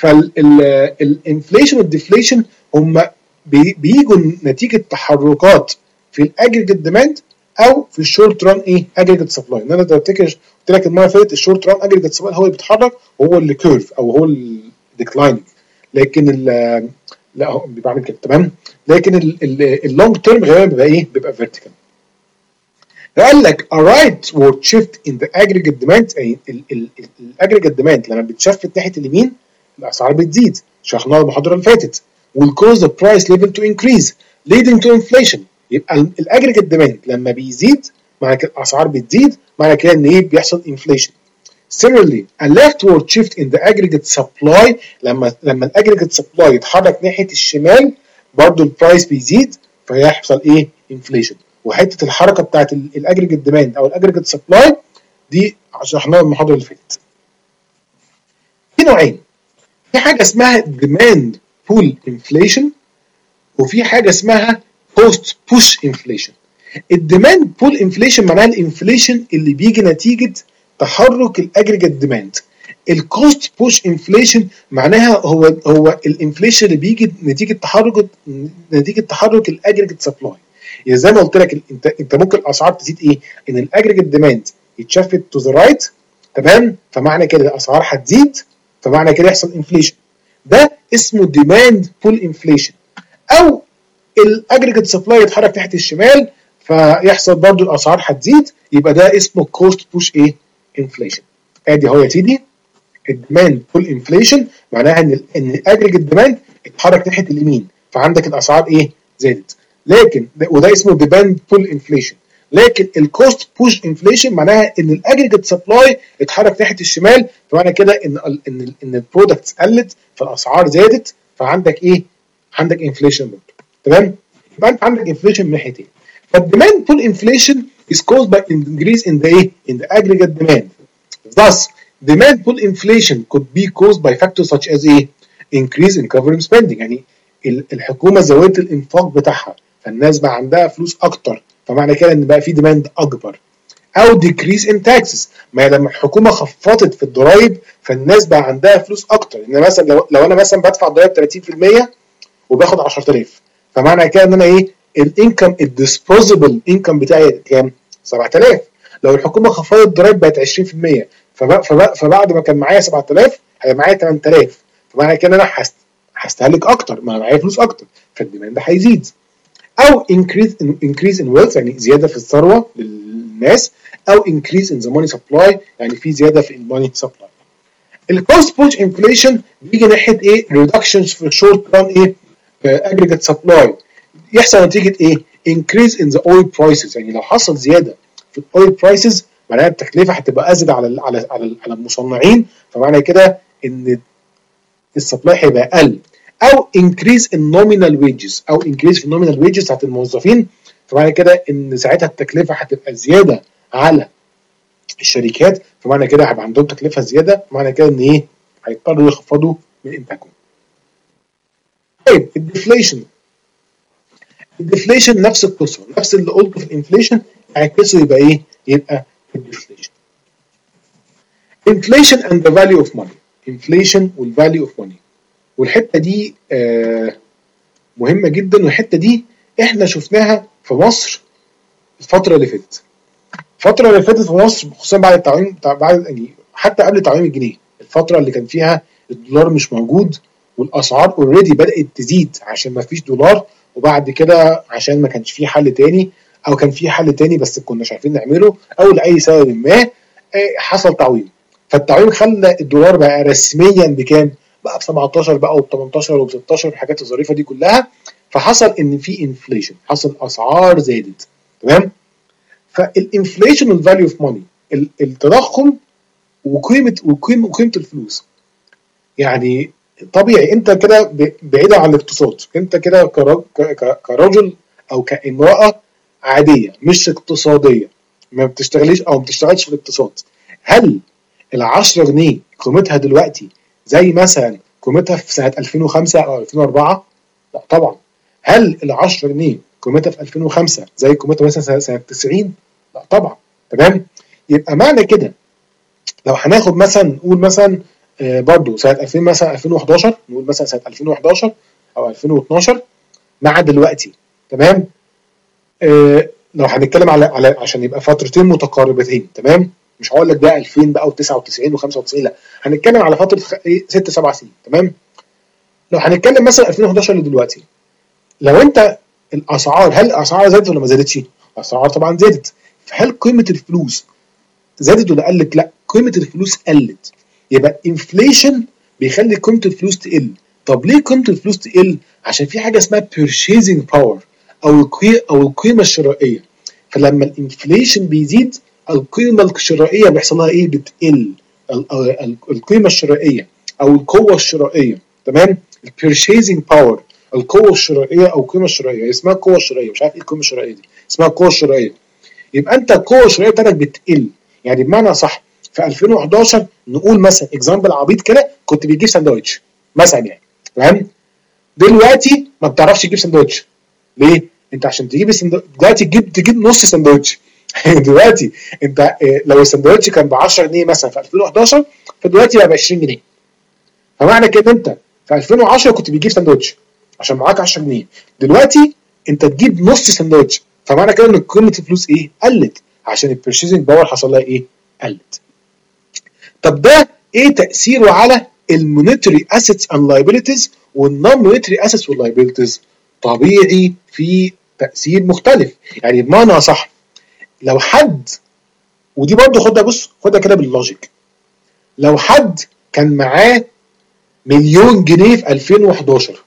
فالانفليشن والديفليشن هم بيجوا نتيجه تحركات في الاجريجيت ديماند او في الشورت ران ايه اجريجيت سبلاي. ان انا قلت لك المره اللي فاتت الشورت ران اجريجيت سبلاي هو اللي بيتحرك وهو اللي كيرف او هو الديكلاين، لكن ال لا هو بيبقى عامل كده. تمام؟ لكن اللونج تيرم غالبا بيبقى ايه؟ بيبقى فيرتيكال. قال لك a rightward shift in the aggregate demand، يعني الاجريجيت ديماند لما بتشفت ناحيه اليمين الاسعار بتزيد، شرحناها المحاضره اللي فاتت. will cause the price level to increase leading to inflation. يبقى الاجريجيت ديماند لما بيزيد معنى كده الاسعار بتزيد، معنى كده ان ايه؟ بيحصل inflation. Similarly, a leftward shift in the aggregate supply، لما لما الاجريجيت سبلاي يتحرك ناحيه الشمال برضه البرايس بيزيد فيحصل ايه؟ inflation. وحته الحركه بتاعت الاجريجيت ديماند او الاجريجيت سبلاي دي شرحناها المحاضره اللي فاتت. في نوعين، في حاجه اسمها demand pull inflation وفي حاجه اسمها cost push inflation. الديماند بول انفليشن معناها الانفليشن اللي بيجي نتيجه تحرك الاجريجيت ديماند. الكوست بوش انفليشن معناها هو هو الانفليشن اللي بيجي نتيجه تحرك نتيجه تحرك الاجريجيت سبلاي. يعني زي ما قلت لك انت انت ممكن الاسعار تزيد ايه؟ ان الاجريجيت ديماند يتشفت تو ذا رايت، تمام؟ فمعنى كده الاسعار هتزيد، فمعنى كده يحصل انفليشن. ده اسمه ديماند بول انفليشن. او الاجريجيت سبلاي يتحرك ناحيه الشمال فيحصل برضو الاسعار هتزيد، يبقى ده اسمه كوست بوش ايه؟ انفليشن. ادي اهو يا سيدي الديماند بول انفليشن معناها ان ان الاجريجيت ديماند اتحرك ناحيه اليمين فعندك الاسعار ايه؟ زادت. لكن وده اسمه ديماند بول انفليشن. لكن الكوست بوش انفليشن معناها ان الاجريجيت سبلاي اتحرك ناحيه الشمال فمعنى كده ان ان ان البرودكتس قلت فالاسعار زادت فعندك ايه؟ عندك انفليشن برضه. تمام؟ يبقى انت عندك انفليشن من ناحيتين. فالديماند بول انفليشن is caused by increase in the in the aggregate demand. Thus, demand pull inflation could be caused by factors such as a increase in government spending. يعني الحكومه زودت الانفاق بتاعها فالناس بقى عندها فلوس اكتر فمعنى كده ان بقى في ديماند اكبر. او decrease in taxes، ما لما الحكومه خفضت في الضرايب فالناس بقى عندها فلوس اكتر. ان مثلا لو, لو انا مثلا بدفع ضرايب ثلاثين في المية وباخد عشرة آلاف فمعنى كده ان انا ايه؟ الانكم الديسبوزبل انكم بتاعي كام؟ سبعة آلاف. لو الحكومه خفضت الضرايب بقت عشرين في المية فبعد ما كان معايا سبعة آلاف هيبقى معايا ثمانية آلاف فمعنى كده انا هستهلك اكتر، ما معايا فلوس اكتر فالديماند هيزيد. او increase in increase in wealth يعني زياده في الثروه للناس، او increase in the money supply يعني في زياده في الماني سبلاي. الكوست بوش انفليشن بيجي ناحيه ايه؟ ريدكشنز في الشورت ران ايه؟ اجريجيت سبلاي يحصل نتيجه ايه؟ increase in the oil prices. يعني لو حصل زياده في الاويل برايسز معناها التكلفه هتبقى ازيد على ال على على على المصنعين فمعنى كده ان السبلاي هيبقى اقل. او increase in nominal wages او increase في nominal wages بتاعت الموظفين فمعنى كده ان ساعتها التكلفه هتبقى زياده على الشركات، فمعنى كده هيبقى عندهم تكلفه زياده، معنى كده ان ايه هيضطروا يخفضوا من انتاجهم. طيب الديفليشن، الديفليشن نفس القصه، نفس اللي قلته في الانفليشن هيعكسه يبقى ايه؟ يبقى الديفليشن. inflation and the value of money. inflation والvalue of money. والحته دي آه مهمه جدا، والحته دي احنا شفناها في مصر الفتره اللي فاتت. الفتره اللي فاتت في مصر خصوصا بعد التعويم، بعد يعني حتى قبل تعويم الجنيه، الفتره اللي كان فيها الدولار مش موجود والاسعار اوريدي بدات تزيد عشان ما فيش دولار، وبعد كده عشان ما كانش في حل تاني، او كان في حل تاني بس كناش عارفين نعمله، او لاي سبب ما حصل تعويم. فالتعويم خلى الدولار بقى رسميا بكام؟ بقى ب سبعتاشر بقى وب تمنتاشر وب ستاشر، الحاجات الظريفه دي كلها. فحصل ان في انفليشن، حصل اسعار زادت. تمام؟ فالانفليشن والفاليو اوف ماني، التضخم وقيمه وقيمه وقيمه الفلوس. يعني طبيعي انت كده بعيدا عن الاقتصاد، انت كده كرجل او كامراه عاديه مش اقتصاديه، ما بتشتغليش او ما بتشتغلش في الاقتصاد، هل العشرة جنيه قيمتها دلوقتي زي مثلا قيمتها في سنه ألفين وخمسة او ألفين وأربعة؟ لا طبعا. هل العشرة جنيه قيمتها في ألفين وخمسة زي قيمتها مثلا سنه تسعين؟ لا طبعا. تمام؟ يبقى معنى كده لو هناخد مثلا نقول مثلا آه برضو سنه ألفين مثلا ألفين وحداشر، نقول مثلا سنه ألفين وحداشر او ألفين واتناشر مع دلوقتي. تمام؟ آه لو هنتكلم على على عشان يبقى فترتين متقاربتين. تمام؟ مش هقول لك ده ألفين بقى وتسعة وتسعين وخمسة وتسعين، لا، هنتكلم على فتره ستة سبعة سنين. تمام؟ لو هنتكلم مثلا ألفين وحداشر لدلوقتي، لو انت الاسعار، هل الاسعار زادت ولا ما زادتش؟ الاسعار طبعا زادت. فهل قيمه الفلوس زادت ولا قلت؟ لا، قيمه الفلوس قلت. يبقى انفليشن بيخلي قيمه الفلوس تقل. طب ليه قيمه الفلوس تقل؟ عشان في حاجه اسمها purchasing power او القيمه او القيمه الشرائيه. فلما الانفليشن بيزيد القيمه الشرائيه بيحصل لها ايه؟ بتقل. القيمه الشرائيه او القوه الشرائيه. تمام؟ البيرشيزنج باور، القوه الشرائيه او القيمه الشرائيه، اسمها القوه الشرائيه، مش عارف ايه القيمه الشرائيه دي، اسمها القوه الشرائيه. يبقى انت القوه الشرائيه بتاعتك بتقل. يعني بمعنى صح، في ألفين وحداشر نقول مثلا اكزامبل عبيط كده، كنت بتجيب ساندوتش مثلا يعني. تمام؟ دلوقتي ما بتعرفش تجيب ساندوتش. ليه؟ انت عشان تجيب السندوتش دلوقتي تجيب تجيب نص ساندوتش. دلوقتي انت لو الساندوتش كان ب عشرة جنيه مثلا في ألفين وحداشر، فدلوقتي بقى ب عشرين جنيه. فمعنى كده انت في ألفين وعشرة كنت بتجيب ساندوتش عشان معاك عشرة جنيه، دلوقتي انت تجيب نص ساندوتش، فمعنى كده ان قيمه الفلوس ايه؟ قلت، عشان البيرشيزنج باور حصل لها ايه؟ قلت. طب ده ايه تاثيره على المونيتري اسيتس اند لايبيليتيز والنون مونيتري اسيتس واللايبيليتيز؟ طبيعي في تاثير مختلف. يعني بمعنى صح، لو حد، ودي برضه خدها، بص خدها كده باللوجيك، لو حد كان معاه مليون جنيه في ألفين وحداشر،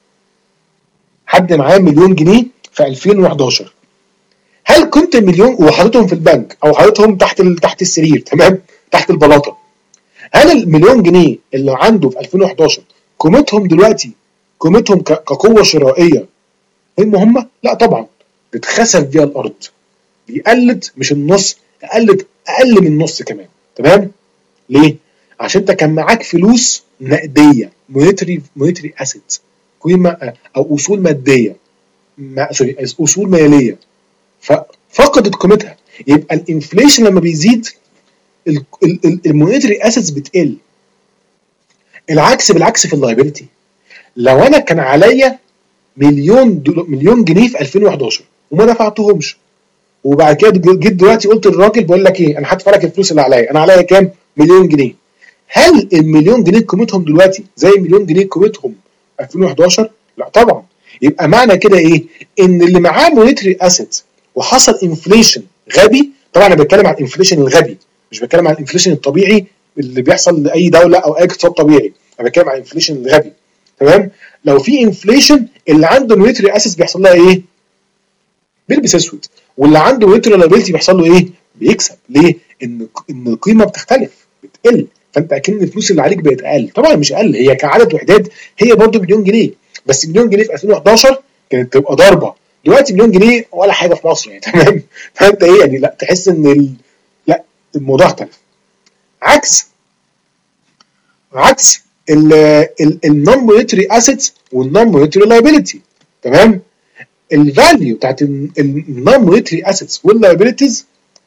حد معاه مليون جنيه في ألفين وحداشر، هل كنت المليون وحاططهم في البنك او حاططهم تحت تحت السرير، تمام، تحت البلاطه، هل المليون جنيه اللي عنده في ألفين وحداشر قيمتهم دلوقتي، قيمتهم كقوه شرائيه هم هم؟ لا طبعا، بتخسف بيها الارض، بيقلد مش النص، قلت اقل من النص كمان. تمام؟ ليه؟ عشان انت كان معاك فلوس نقديه، مونيتري مونيتري اسيتس، قيمه او اصول ماديه، ما سوري اصول ماليه، ففقدت قيمتها. يبقى الانفليشن لما بيزيد المونيتري اسيتس بتقل. العكس بالعكس في اللايبيلتي، لو انا كان عليا مليون مليون جنيه في ألفين وحداشر وما دفعتهمش، وبعد كده جيت دلوقتي قلت للراجل بقول لك ايه، انا هدفع لك الفلوس اللي عليا، انا عليا كام؟ مليون جنيه. هل المليون جنيه قيمتهم دلوقتي زي المليون جنيه قيمتهم ألفين وحداشر؟ لا طبعا. يبقى معنى كده ايه؟ ان اللي معاه مونيتري اسيت وحصل انفليشن غبي، طبعا انا بتكلم عن الانفليشن الغبي، مش بتكلم عن الانفليشن الطبيعي اللي بيحصل لاي دوله او اي اقتصاد طبيعي، انا بتكلم عن الانفليشن الغبي. تمام؟ لو في انفليشن اللي عنده مونيتري اسيت بيحصل لها ايه؟ بيلبس اسود. واللي عنده مونيتري لايبيلتي بيحصل له ايه؟ بيكسب. ليه؟ ان ان القيمه بتختلف، بتقل، فانت اكن الفلوس اللي عليك بقت اقل. طبعا مش اقل، هي كعدد وحدات هي برضه مليون جنيه، بس مليون جنيه في ألفين وحداشر كانت تبقى ضربه، دلوقتي مليون جنيه ولا حاجه في مصر يعني. تمام؟ فانت ايه يعني، لا تحس ان ال... لا الموضوع اختلف. عكس عكس النون مونيتري اسيتس والنون مونيتري لايبيلتي. تمام؟ الفاليو بتاعت النون مونيتري اسيتس واللايبيلتيز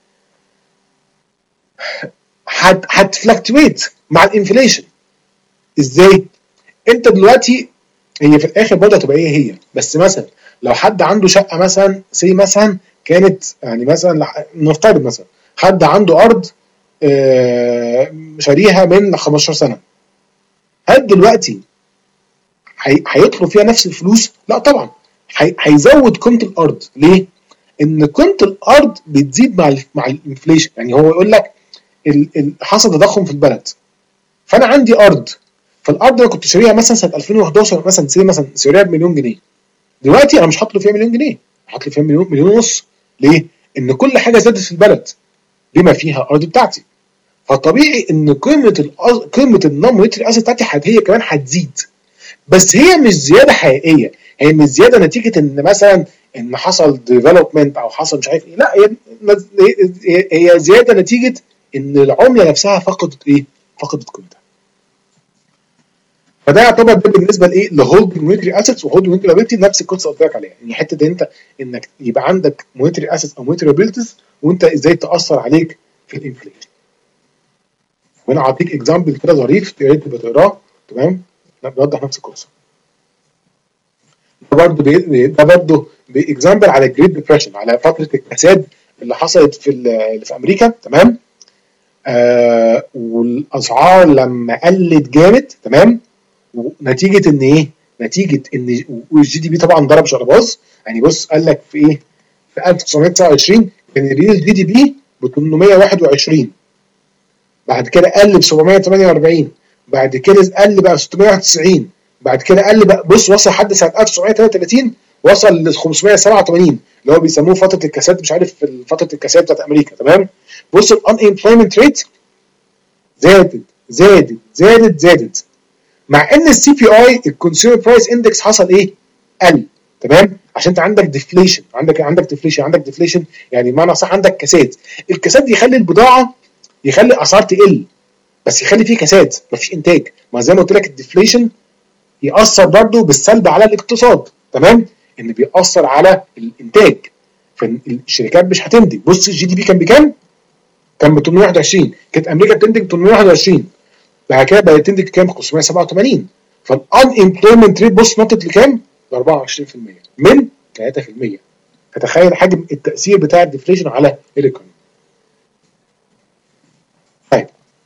هتفلكتويت مع الانفليشن. ازاي؟ انت دلوقتي هي في الاخر برضه هتبقى ايه هي، بس مثلا لو حد عنده شقه مثلا سي مثلا كانت يعني مثلا نفترض مثلا حد عنده ارض شاريها من خمستاشر سنه، هل دلوقتي هيطلب فيها نفس الفلوس؟ لا طبعا، هيزود قيمه الارض. ليه؟ ان قيمه الارض بتزيد مع ال مع الانفليشن. يعني هو يقول لك حصل تضخم في البلد، فانا عندي ارض، فالارض انا كنت شاريها مثلا سنه ألفين وحداشر مثلا سي مثلا شاريها بمليون جنيه، دلوقتي انا مش هحط له فيها مليون جنيه، هحط له فيها مليون مليون ونص. ليه؟ ان كل حاجه زادت في البلد بما فيها الارض بتاعتي، فطبيعي ان قيمه قيمه النون مونيتري اسيت بتاعتي هي كمان هتزيد، بس هي مش زياده حقيقيه، هي مش زياده نتيجه ان مثلا ان حصل ديفلوبمنت او حصل مش عارف ايه، لا هي هي زياده نتيجه ان العمله نفسها فقدت ايه؟ فقدت قيمتها. فده يعتبر ده بالنسبه لايه؟ لهولد مونيتري اسيتس وهولد مونيتري لايبيلتي، نفس القصه قلت لك عليها، يعني حته انت انك يبقى عندك مونيتري اسيتس او مونيتري لايبيلتيز وانت ازاي تاثر عليك في الانفليشن. وانا اعطيك اكزامبل كده ظريف يا ريت تبقى تقراه. تمام؟ بيوضح نفس القصه. ده برضه بي... ده برضه باكزامبل على الجريت ديبريشن، على فتره الكساد اللي حصلت في اللي في امريكا. تمام؟ آه والاسعار لما قلت جامد، تمام؟ ونتيجه ان ايه؟ نتيجه ان الجي دي بي طبعا ضرب شرباز. يعني بص قال لك في ايه؟ في ألف وتسعمية وتسعة وعشرين كان الريال جي دي بي ب ثمانمية وواحد وعشرين، بعد كده قل ب سبعمية وتمانية وأربعين، بعد كده قل بقى ستمية وواحد وتسعين، بعد كده قل بقى بص وصل حد سنه ألف وتسعمية وتلاتة وتلاتين وصل ل خمسمية وسبعة وتمانين اللي هو بيسموه فتره الكساد، مش عارف فتره الكساد بتاعت امريكا. تمام؟ بص الان امبلويمنت ريت زادت زادت زادت زادت مع ان السي بي اي الكونسيومر برايس اندكس حصل ايه؟ قل. تمام؟ عشان انت عندك ديفليشن، عندك عندك ديفليشن عندك ديفليشن يعني بمعنى صح عندك كساد. الكساد يخلي البضاعه، يخلي الاسعار تقل، بس يخلي فيه كساد، مفيش انتاج. ما زي ما قلت لك الديفليشن ياثر برضه بالسلب على الاقتصاد. تمام؟ ان بيأثر على الانتاج، فالشركات مش هتنتج. بص الجي دي بي كان بكام؟ كان ب ثمانمية وواحد وعشرين، كانت امريكا بتنتج ثمانمية وواحد وعشرين، بعد كده بقت تنتج كام؟ خمسمية وسبعة وتمانين. فالان امبلويمنت ريت بص نطت لكام؟ ل أربعة وعشرين في المية من ثلاثة في المية. فتخيل حجم التاثير بتاع الديفليشن على الايكونومي. طيب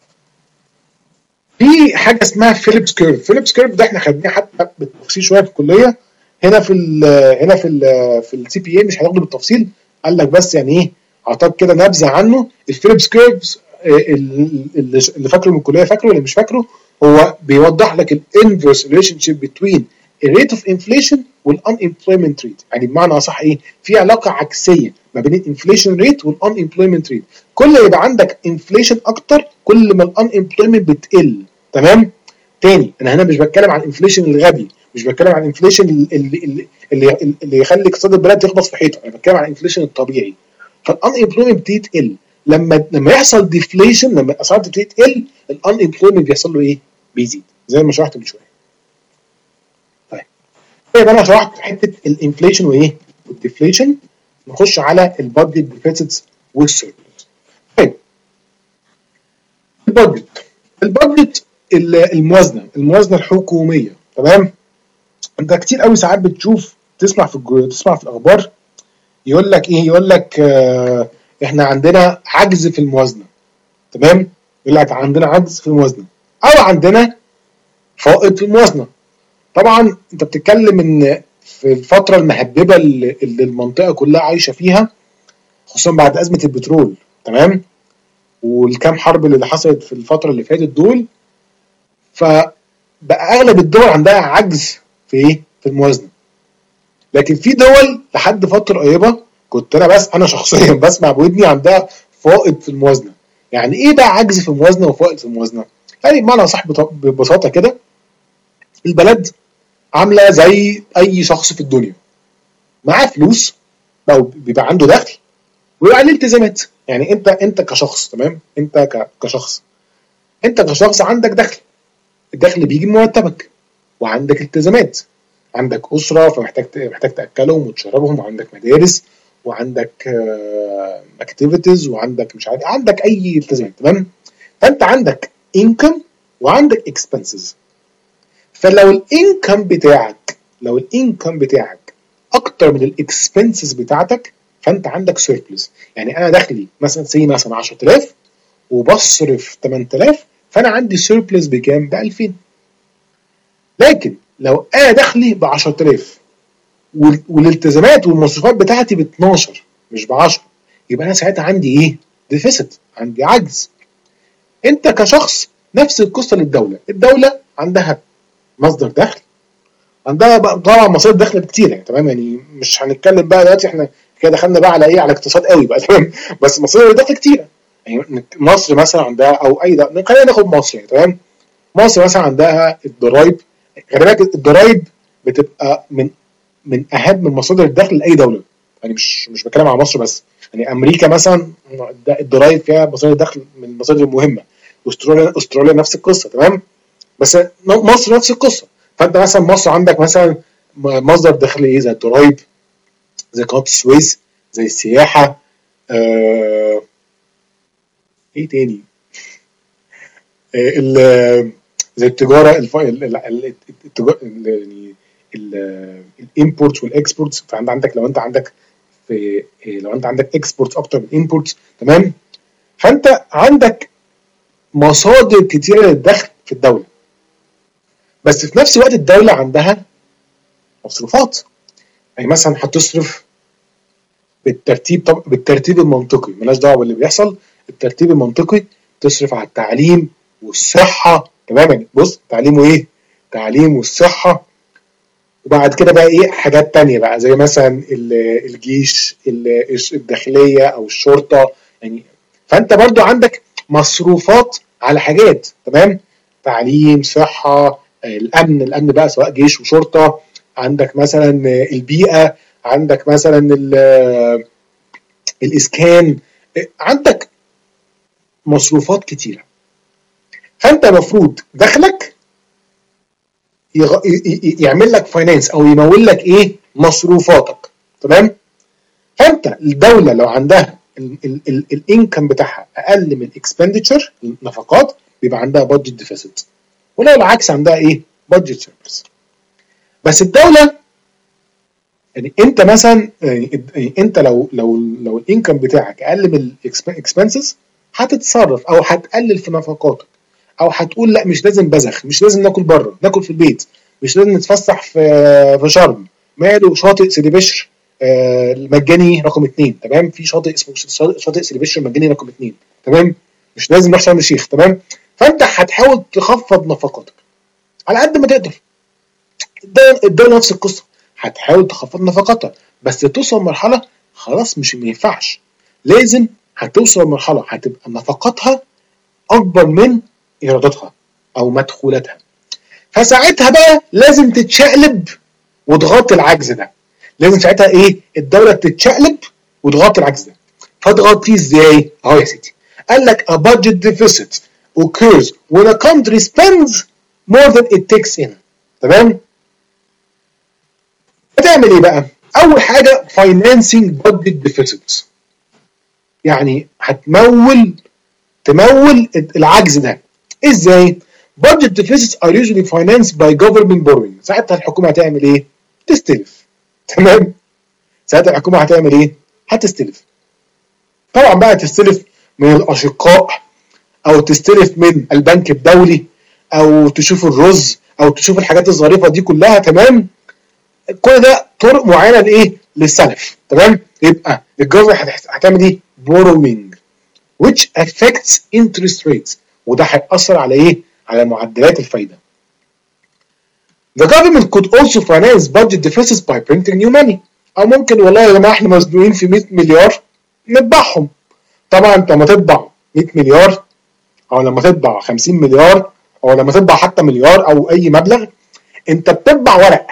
في حاجه اسمها فيليبس كيرف. فيليبس كيرف ده احنا خدناه حتى بالتفصيل شويه في الكليه، هنا في ال هنا في ال في السي بي اي مش هناخده بالتفصيل، قال لك بس يعني ايه اعطاك كده نبذه عنه. الفيليبس كيرف اللي فاكره من الكليه فاكره، اللي مش فاكره هو بيوضح لك الانفرس ريليشن شيب بتوين الريت اوف انفليشن والان امبلويمنت ريت. يعني بمعنى اصح ايه؟ في علاقه عكسيه ما بين الانفليشن ريت والان امبلويمنت ريت. كل ما يبقى عندك انفليشن اكتر كل ما الان امبلويمنت بتقل. تمام؟ تاني انا هنا مش بتكلم عن الانفليشن الغبي، مش بتكلم عن الانفليشن اللي اللي اللي, اللي يخلي اقتصاد البلد يخبط في حيطه، انا بتكلم عن الانفليشن الطبيعي. فالان امبلويمنت بتبتدي تقل لما لما يحصل ديفليشن، لما الاسعار تبتدي تقل الان امبلويمنت بيحصل له ايه؟ بيزيد زي ما شرحت من شويه. طيب طيب انا شرحت حته الانفليشن وايه؟ والديفليشن. نخش على البادجت ديفيسيتس والسيربلس. طيب البادجت البادجت الموازنه الموازنه الحكوميه. تمام؟ انت كتير قوي ساعات بتشوف تسمع في الجو... تسمع في الاخبار يقول لك ايه؟ يقول لك آه احنا عندنا عجز في الموازنه. تمام؟ يقول لك عندنا عجز في الموازنه او عندنا فائض في الموازنه. طبعا انت بتتكلم ان في الفتره المهببه اللي, اللي المنطقه كلها عايشه فيها، خصوصا بعد ازمه البترول. تمام؟ والكام حرب اللي حصلت في الفتره اللي فاتت دول، فبقى اغلب الدول عندها عجز في ايه؟ في الموازنه. لكن في دول لحد فتره قريبه كنت انا بس انا شخصيا بسمع بودني عندها فائض في الموازنه. يعني ايه بقى عجز في الموازنه وفائض في الموازنه؟ يعني بمعنى صح ببساطه كده، البلد عامله زي اي شخص في الدنيا، معاه فلوس او بيبقى عنده دخل ويبقى عليه التزامات. يعني انت انت كشخص، تمام، انت كشخص انت كشخص عندك دخل، الدخل بيجي من مرتبك، وعندك التزامات، عندك اسره فمحتاج محتاج تاكلهم وتشربهم، وعندك مدارس، وعندك اكتيفيتيز، وعندك مش عارف، عندك اي التزامات، تمام. فانت عندك انكم وعندك اكسبنسز. فلو الانكم بتاعك لو الانكم بتاعك اكتر من الاكسبنسز بتاعتك، فانت عندك سيربلس. يعني انا دخلي مثلا سي مثلا عشرة آلاف وبصرف ثمانية آلاف، فانا عندي سيربلس بكام؟ ب ألفين. لكن لو انا دخلي ب عشرة آلاف والالتزامات والمصروفات بتاعتي ب اتناشر مش ب عشرة، يبقى انا ساعتها عندي ايه؟ ديفيسيت، عندي عجز. انت كشخص نفس القصه للدوله، الدوله عندها مصدر دخل، عندها بقى طبعا مصادر دخل كتير، يعني تمام، يعني مش هنتكلم بقى دلوقتي، احنا كده دخلنا بقى على ايه، على اقتصاد قوي بقى، تمام. بس مصادر دخل كتيره، يعني مصر مثلا عندها، او اي دوله، خلينا ناخد مصر يعني، تمام. مصر مثلا عندها الضرايب. خلي بالك الضرايب بتبقى من من اهم مصادر الدخل لاي دوله، يعني مش مش بتكلم على مصر بس، يعني امريكا مثلا الضرايب فيها مصادر دخل من المصادر المهمه، استراليا استراليا نفس القصه، تمام. بس مصر نفس القصه. فانت مثلا مصر عندك مثلا مصدر دخل ايه؟ زي الضرايب، زي قناه السويس، زي السياحه، آه ايه تاني، آه زي التجاره، الف... التجاره يعني الامبورت والاكسبورت. فانت عندك، لو انت عندك في لو انت عندك اكسبورت اكتر من امبورت، تمام، فانت عندك مصادر كتيره للدخل في الدوله. بس في نفس الوقت الدوله عندها مصروفات، يعني مثلا هتصرف بالترتيب، طب بالترتيب المنطقي، مالناش دعوه باللي بيحصل، الترتيب المنطقي. تصرف على التعليم والصحه، تمام، يعني بص، تعليم وايه؟ تعليم والصحه. وبعد كده بقى ايه؟ حاجات تانية بقى، زي مثلا الجيش، الداخليه او الشرطه، يعني. فانت برضو عندك مصروفات على حاجات، تمام، تعليم، صحه، الامن الامن بقى سواء جيش وشرطه، عندك مثلا البيئه، عندك مثلا الاسكان، عندك مصروفات كتيره. فانت المفروض دخلك يغ... يعمل لك فاينانس او يمول لك ايه؟ مصروفاتك، تمام. فانت الدوله لو عندها الانكم بتاعها اقل من الاكسبندتشر، النفقات، بيبقى عندها بادجت ديفيسيت. ولو العكس عندها ايه؟ بادجت سيربلس. بس الدوله، يعني انت مثلا، يعني انت لو لو لو الانكم بتاعك اقل من الاكسبنسز، هتتصرف او هتقلل في نفقاتك، او هتقول لا مش لازم بزخ، مش لازم ناكل بره، ناكل في البيت، مش لازم نتفسح في في شرم، ماله شاطئ سيدي بشر آه مجاني رقم اتنين، تمام، في شاطئ اسمه شاطئ سيدي بشر مجاني رقم اتنين، تمام، مش لازم نروح شرم الشيخ، تمام. فانت هتحاول تخفض نفقاتك على قد ما تقدر. الدوله نفس القصه، هتحاول تخفض نفقاتها، بس توصل مرحله خلاص مش ما ينفعش، لازم هتوصل مرحله هتبقى نفقاتها اكبر من ايراداتها او مدخولاتها. فساعتها بقى لازم تتشقلب وتغطي العجز ده. لازم ساعتها ايه؟ الدوله تتشقلب وتغطي العجز ده. فتغطيه ازاي؟ اهو يا سيدي، قال لك a budget deficit occurs when a country spends more than it takes in. تمام؟ هتعمل ايه بقى؟ اول حاجه financing budget deficits، يعني هتمول تمول العجز ده. ازاي؟ budget deficits are usually financed by government borrowing. ساعتها الحكومه هتعمل ايه؟ تستلف، تمام. ساعتها الحكومه هتعمل ايه؟ هتستلف. طبعا بقى تستلف من الاشقاء، او تستلف من البنك الدولي، او تشوف الرز، او تشوف الحاجات الظريفه دي كلها، تمام. كل ده طرق معينه لايه؟ للسلف، تمام. يبقى الجوفرمنت هتعمل ايه؟ borrowing which affects interest rates، وده هيأثر على ايه؟ على معدلات الفايده. The government could also finance budget deficits by printing new money. او ممكن والله يا جماعه احنا مزنوقين في مية مليار نطبعهم. طبعا انت لما تطبع مية مليار، او لما تطبع خمسين مليار، او لما تطبع حتى مليار او اي مبلغ، انت بتطبع ورق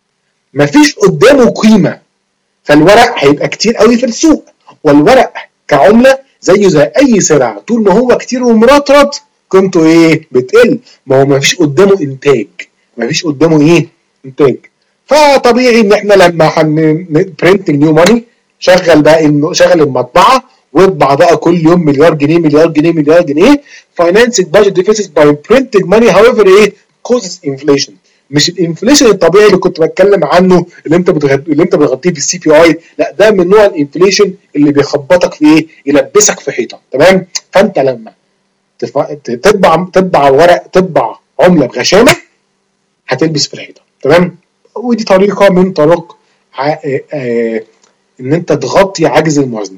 مفيش قدامه قيمه، فالورق هيبقى كتير قوي في السوق، والورق كعمله زيه زي اي سلعه، طول ما هو كتير ومرطرط قيمته ايه؟ بتقل. ما هو ما فيش قدامه انتاج، ما فيش قدامه ايه؟ انتاج. فطبيعي ان احنا لما برنتنج نيو ماني، شغل بقى انه شغل المطبعه واطبع بقى كل يوم مليار جنيه مليار جنيه مليار جنيه. financing budget deficit by printing money however ايه causes inflation. مش الانفليشن الطبيعي اللي كنت بتكلم عنه اللي انت بتغطي اللي انت بتغطيه في السي بي اي، لا ده من نوع الانفليشن اللي بيخبطك في ايه؟ يلبسك في حيطه. تمام؟ فانت لما تف... تطبع تطبع ورق تطبع عمله بغشامه هتلبس في الحيطه. تمام؟ ودي طريقه من طرق ع... آ... آ... ان انت تغطي عجز الموازنه.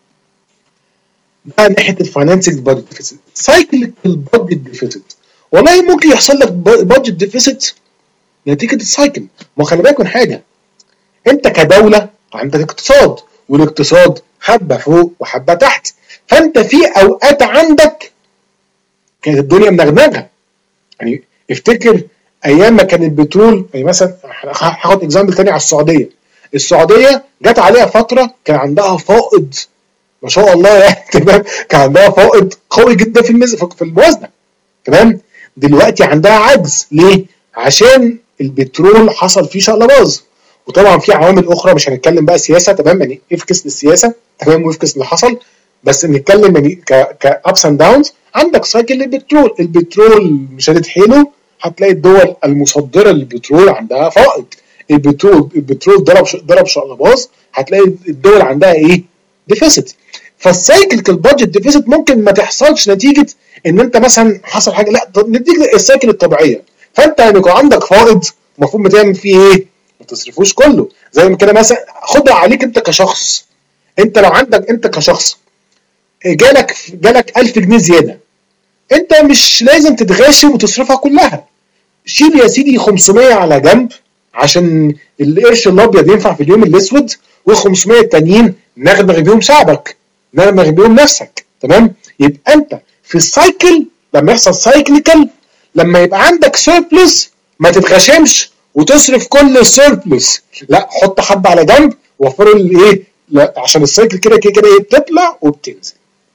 ده ناحيه الفاينانسنج بادجت ديفيسيت. سايكل البادجت ديفيسيت، والله ممكن يحصل لك بادجت ديفيسيت نتيجه السايكل. ما خلي بالك من حاجه، انت كدوله عندك اقتصاد، والاقتصاد حبه فوق وحبه تحت. فانت في اوقات عندك كانت الدنيا منغنغه. يعني افتكر ايام ما كان البترول، يعني مثلا هاخد اكزامبل تاني على السعوديه. السعوديه جت عليها فتره كان عندها فائض ما شاء الله يعني. تمام؟ كان عندها فائض قوي جدا في المز... في الموازنه. تمام؟ دلوقتي عندها عجز. ليه؟ عشان البترول حصل فيه شقلباظ، وطبعا في عوامل اخرى مش هنتكلم بقى سياسه. تمام؟ يعني افكس للسياسه، تمام، وافكس اللي حصل، بس نتكلم يعني ك كابس اند داونز. عندك سايكل للبترول، البترول شدد حيله، هتلاقي الدول المصدره للبترول عندها فائض. البترول البترول ضرب ضرب شقلباظ، هتلاقي الدول عندها ايه؟ ديفيسيت. فالسايكل كالبادجت ديفيسيت ممكن ما تحصلش نتيجه ان انت مثلا حصل حاجه، لا نتيجه السايكل الطبيعيه. فانت يعني يكون عندك فائض المفروض بتعمل فيه ايه؟ ما تصرفوش كله. زي ما كده مثلا خدها عليك انت كشخص. انت لو عندك انت كشخص جالك جالك ألف جنيه زياده، انت مش لازم تتغاشم وتصرفها كلها. شيل يا سيدي خمسمية على جنب عشان القرش الابيض ينفع في اليوم الاسود، وال500 التانيين نغمغ بيهم شعبك، نغمغ بيهم نفسك. تمام؟ يبقى انت في السايكل لما يحصل سايكليكال، لما يبقى عندك سيربلس ما تتغشمش وتصرف كل السيربلس، لا حط حبه على جنب وفر الايه، عشان السايكل كده كده كده ايه بتطلع وبتنزل.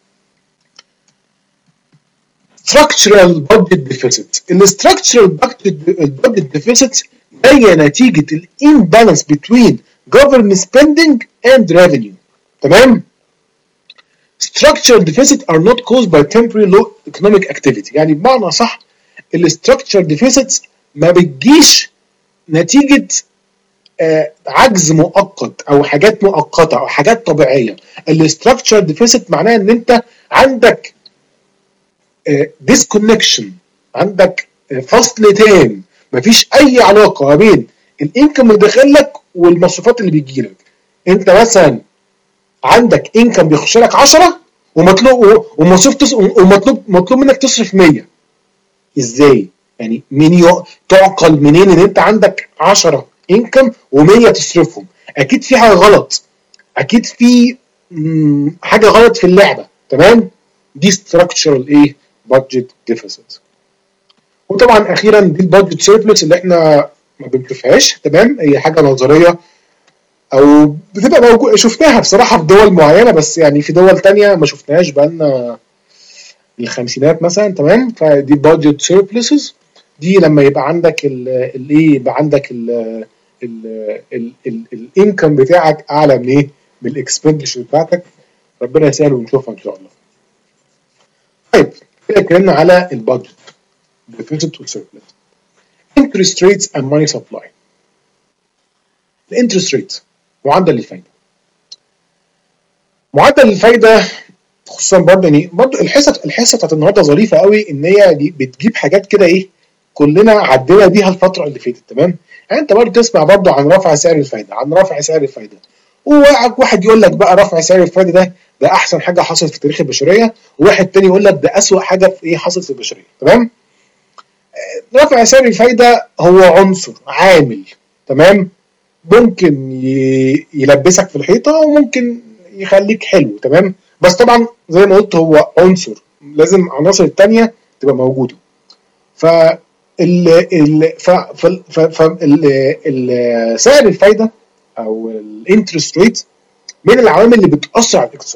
structural budget deficit. الستراكشرال budget deficit هي نتيجة الامبالانس between government spending and revenue. تمام؟ structural deficit are not caused by temporary low economic activity. يعني بمعنى صح الstructural deficits ما بتجيش نتيجة آه عجز مؤقت او حاجات مؤقتة او حاجات طبيعية. الstructural deficit معناه ان انت عندك disconnection، عندك فصل تام، مفيش اي علاقه ما بين الانكم اللي داخل لك والمصروفات اللي بيجي لك. انت مثلا عندك انكم بيخش لك عشرة ومطلوب ومصروف ومطلوب مطلوب منك تصرف مية. ازاي؟ يعني مين تعقل منين ان انت عندك عشرة انكم ومية تصرفهم؟ اكيد في حاجه غلط، اكيد في حاجه غلط في اللعبه. تمام؟ دي structural ايه؟ budget deficit. وطبعا اخيرا دي البادجت سيربلس اللي احنا ما بنشوفهاش. تمام؟ هي حاجه نظريه او بتبقى موجوده، شفناها بصراحه في دول معينه، بس يعني في دول تانية ما شفناهاش بقالنا الخمسينات مثلا. تمام؟ فدي بادجت سيربلسز، دي لما يبقى عندك الايه، يبقى عندك الانكم بتاعك اعلى من ايه؟ من الاكسبندشر بتاعتك. ربنا يسهل ونشوفها ان شاء الله. طيب كده اتكلمنا على البادجت deficit والسيربلس. interest rates and money supply. الانترست ريت معدل الفايده. معدل الفايده خصوصا برضه يعني برضه الحصه الحصه بتاعت النهارده ظريفه قوي، ان هي بتجيب حاجات كده ايه كلنا عدينا بيها الفتره اللي فاتت. تمام؟ يعني انت برضه تسمع برضه عن رفع سعر الفايده، عن رفع سعر الفايده، وواحد يقول لك بقى رفع سعر الفايده ده ده احسن حاجه حصلت في تاريخ البشريه، وواحد تاني يقول لك ده اسوأ حاجه في ايه حصلت في البشريه. تمام؟ رفع سعر الفايده هو عنصر عامل، تمام، ممكن يلبسك في الحيطه وممكن يخليك حلو. تمام؟ بس طبعا زي ما قلت هو عنصر، لازم العناصر الثانيه تبقى موجوده. ف ال ال ف ف ف ال سعر الفايده او الانترست ريت من العوامل اللي بتاثر على الاقتصاد.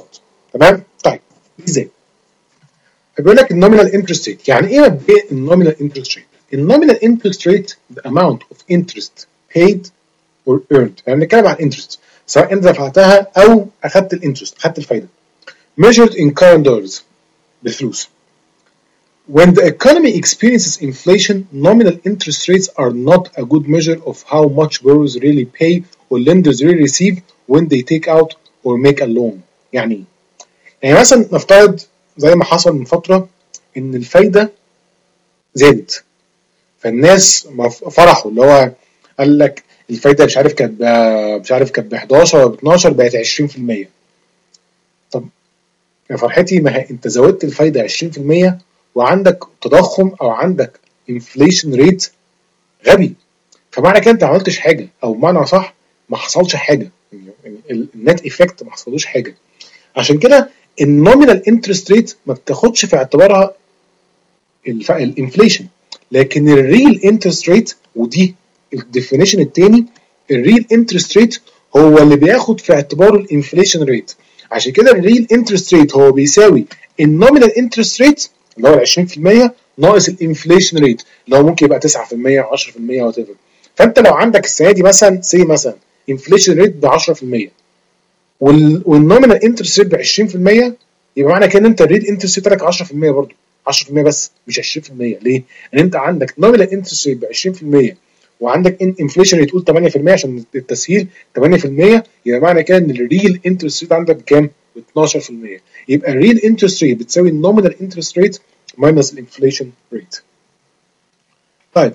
تمام؟ طيب ازاي؟ بيقول لك النومينال انترست ريت، يعني ايه مبدئيا النومينال انترست ريت؟ النومينال انترست ريت the amount of interest paid or earned، يعني بنتكلم عن انترست سواء انت دفعتها او اخدت الانترست، اخدت الفايده. measured in current dollars، بالفلوس. When the economy experiences inflation, nominal interest rates are not a good measure of how much borrowers really pay or lenders really receive when they take out or make a loan. يعني ايه؟ يعني مثلا نفترض زي ما حصل من فتره ان الفايده زادت، فالناس فرحوا، اللي هو قال لك الفايده مش عارف كانت مش عارف كانت ب احداشر ولا ب اتناشر بقت عشرين في المية. طب يا فرحتي، ما هي انت زودت الفايده عشرين في المية وعندك تضخم او عندك انفليشن ريت غبي، فمعنى كده انت ما عملتش حاجه، او بمعنى صح ما حصلش حاجه، يعني النت ايفكت ما حصلوش حاجه. عشان كده النومينال انترست ريت ما بتاخدش في اعتبارها الانفليشن، لكن الريل انترست ريت، ودي الديفينيشن الثاني، الريل انترست ريت هو اللي بياخد في اعتباره الانفليشن ريت. عشان كده الريل انترست ريت هو بيساوي النومينال انترست ريت اللي هو ال عشرين في المية ناقص الانفليشن ريت اللي هو ممكن يبقى تسعة في المية عشرة في المية وات ايفر. فانت لو عندك السنه دي مثلا سي مثلا انفليشن ريت ب عشرة في المية والنومينال انترست ريت ب عشرين في المية، يبقى معنى كده ان انت الريت انترست ريت بتاعك عشرة في المية برضه، عشرة في المية بس مش عشرين في المية. ليه؟ لان انت عندك نومينال انترست ريت ب عشرين في المية وعندك انفليشن ريت تقول ثمانية في المية عشان التسهيل ثمانية في المية، يبقى معنى كده ان الريل انترست ريت عندك بكام؟ ب اتناشر في المية. يبقى الريل انترست ريت بتساوي النومينال انترست ريت ماينس الانفليشن ريت. طيب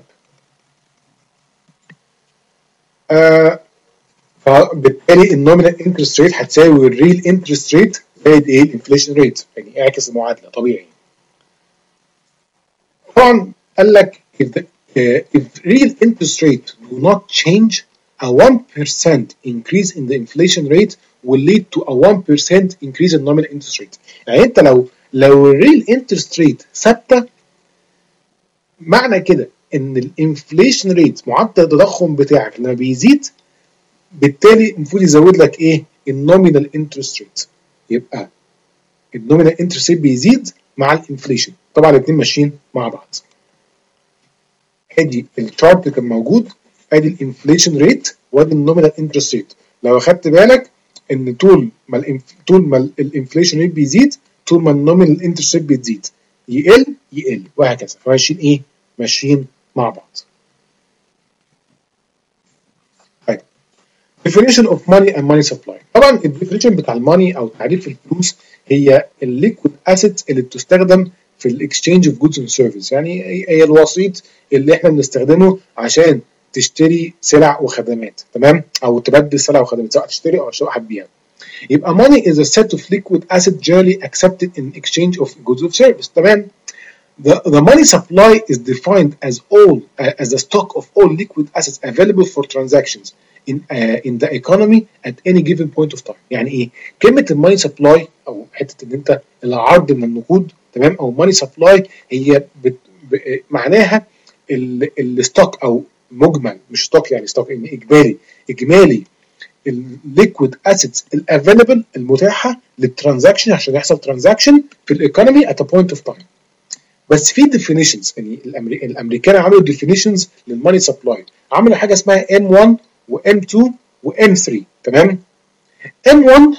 آه فبالتالي النومينال انترست ريت هتساوي الريل انترست ريت زائد ايه؟ الانفليشن ريت، يعني اعكس المعادله طبيعي. طبعا قال لك if, the, uh, if real interest rate do not change, a one percent increase in the inflation rate will lead to a one percent increase in nominal interest rate. يعني انت لو لو الريل انترست ريت ثابته، معنى كده ان الانفليشن ريت معدل التضخم بتاعك لما بيزيد، بالتالي المفروض يزود لك ايه؟ النومينال انترست ريت. يبقى النومينال انترست ريت بيزيد مع الانفليشن، طبعا الاثنين ماشيين مع بعض. ادي الشارت اللي كان موجود، ادي الانفليشن ريت وادي النومينال انترست ريت. لو اخدت بالك ان طول ما الانف... طول ما الانفليشن ريت بيزيد، طول ما النومينال انترست ريت بتزيد، يقل يقل وهكذا، فماشيين ايه؟ ماشيين مع بعض. طيب definition of money and money supply. طبعا الديفينيشن بتاع الماني او تعريف الفلوس هي الليكويد اسيتس اللي بتستخدم في الاكسشينج اوف جودز اند سيرفيس، يعني هي الوسيط اللي احنا بنستخدمه عشان تشتري سلع وخدمات، تمام؟ او تبدل سلع وخدمات سواء تشتري او سواء هتبيع. يبقى money is a set of liquid assets generally accepted in exchange of goods or service، تمام؟ The, the money supply is defined as all uh, as a stock of all liquid assets available for transactions in uh, in the economy at any given point of time. يعني ايه؟ كلمة الماني سبلاي او حتة ان انت العرض من النقود، تمام؟ او ماني سبلاي هي بت ب معناها الستوك او مجمل، مش ستوك يعني ستوك يعني اجمالي، اجمالي الليكويد اسيتس الافيلبل المتاحة للترانزاكشن عشان يحصل ترانزاكشن في الايكونومي at a point of time. بس في ديفينيشنز، يعني الأمري... الامريكان عملوا ديفينيشنز للماني سبلاي، عملوا حاجه اسمها إم واحد وإم اتنين وإم تلاتة، تمام؟ إم واحد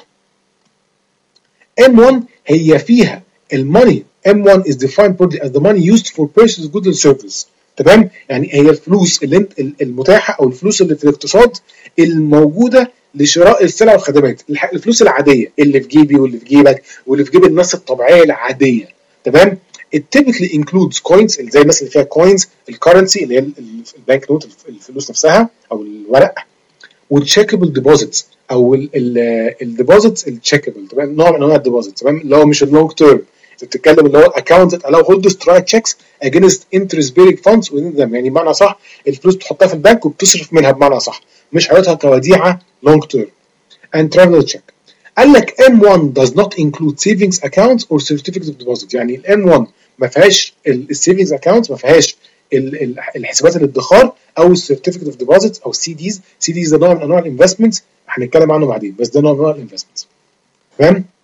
إم واحد هي فيها الماني، إم واحد is defined broadly as the money used for purchase goods and services، تمام؟ يعني هي الفلوس اللي انت المتاحه او الفلوس اللي في الاقتصاد الموجوده لشراء السلع والخدمات، الفلوس العاديه اللي في جيبي واللي في جيبك واللي في جيب الناس الطبيعيه العاديه، تمام؟ It typically includes coins، زي مثلا اللي فيها coins، الكرنسي اللي هي البانك نوت الفلوس نفسها او الورق، والتشيكبل ديبوزيتس او الديبوزيتس التشيكبل، تمام؟ نوع من انواع الديبوزيتس، تمام؟ اللي هو مش اللونج تيرم، انت بتتكلم اللي هو accounts that allow holders to write checks against interest bearing funds within them، يعني بمعنى صح الفلوس بتحطها في البنك وبتصرف منها بمعنى صح، مش حاططها كوديعه لونج تيرم. and travel check. قال لك إم واحد does not include savings accounts or certificates of deposit، يعني الإم واحد ما فيهاش السيفنجز اكاونتس، ما فيهاش الحسابات الادخار او السيرتيفيكت اوف ديبوزيتس او السي ديز. سي ديز ده نوع من انواع الانفستمنتس هنتكلم عنه بعدين، بس ده نوع من انواع الانفستمنتس، تمام؟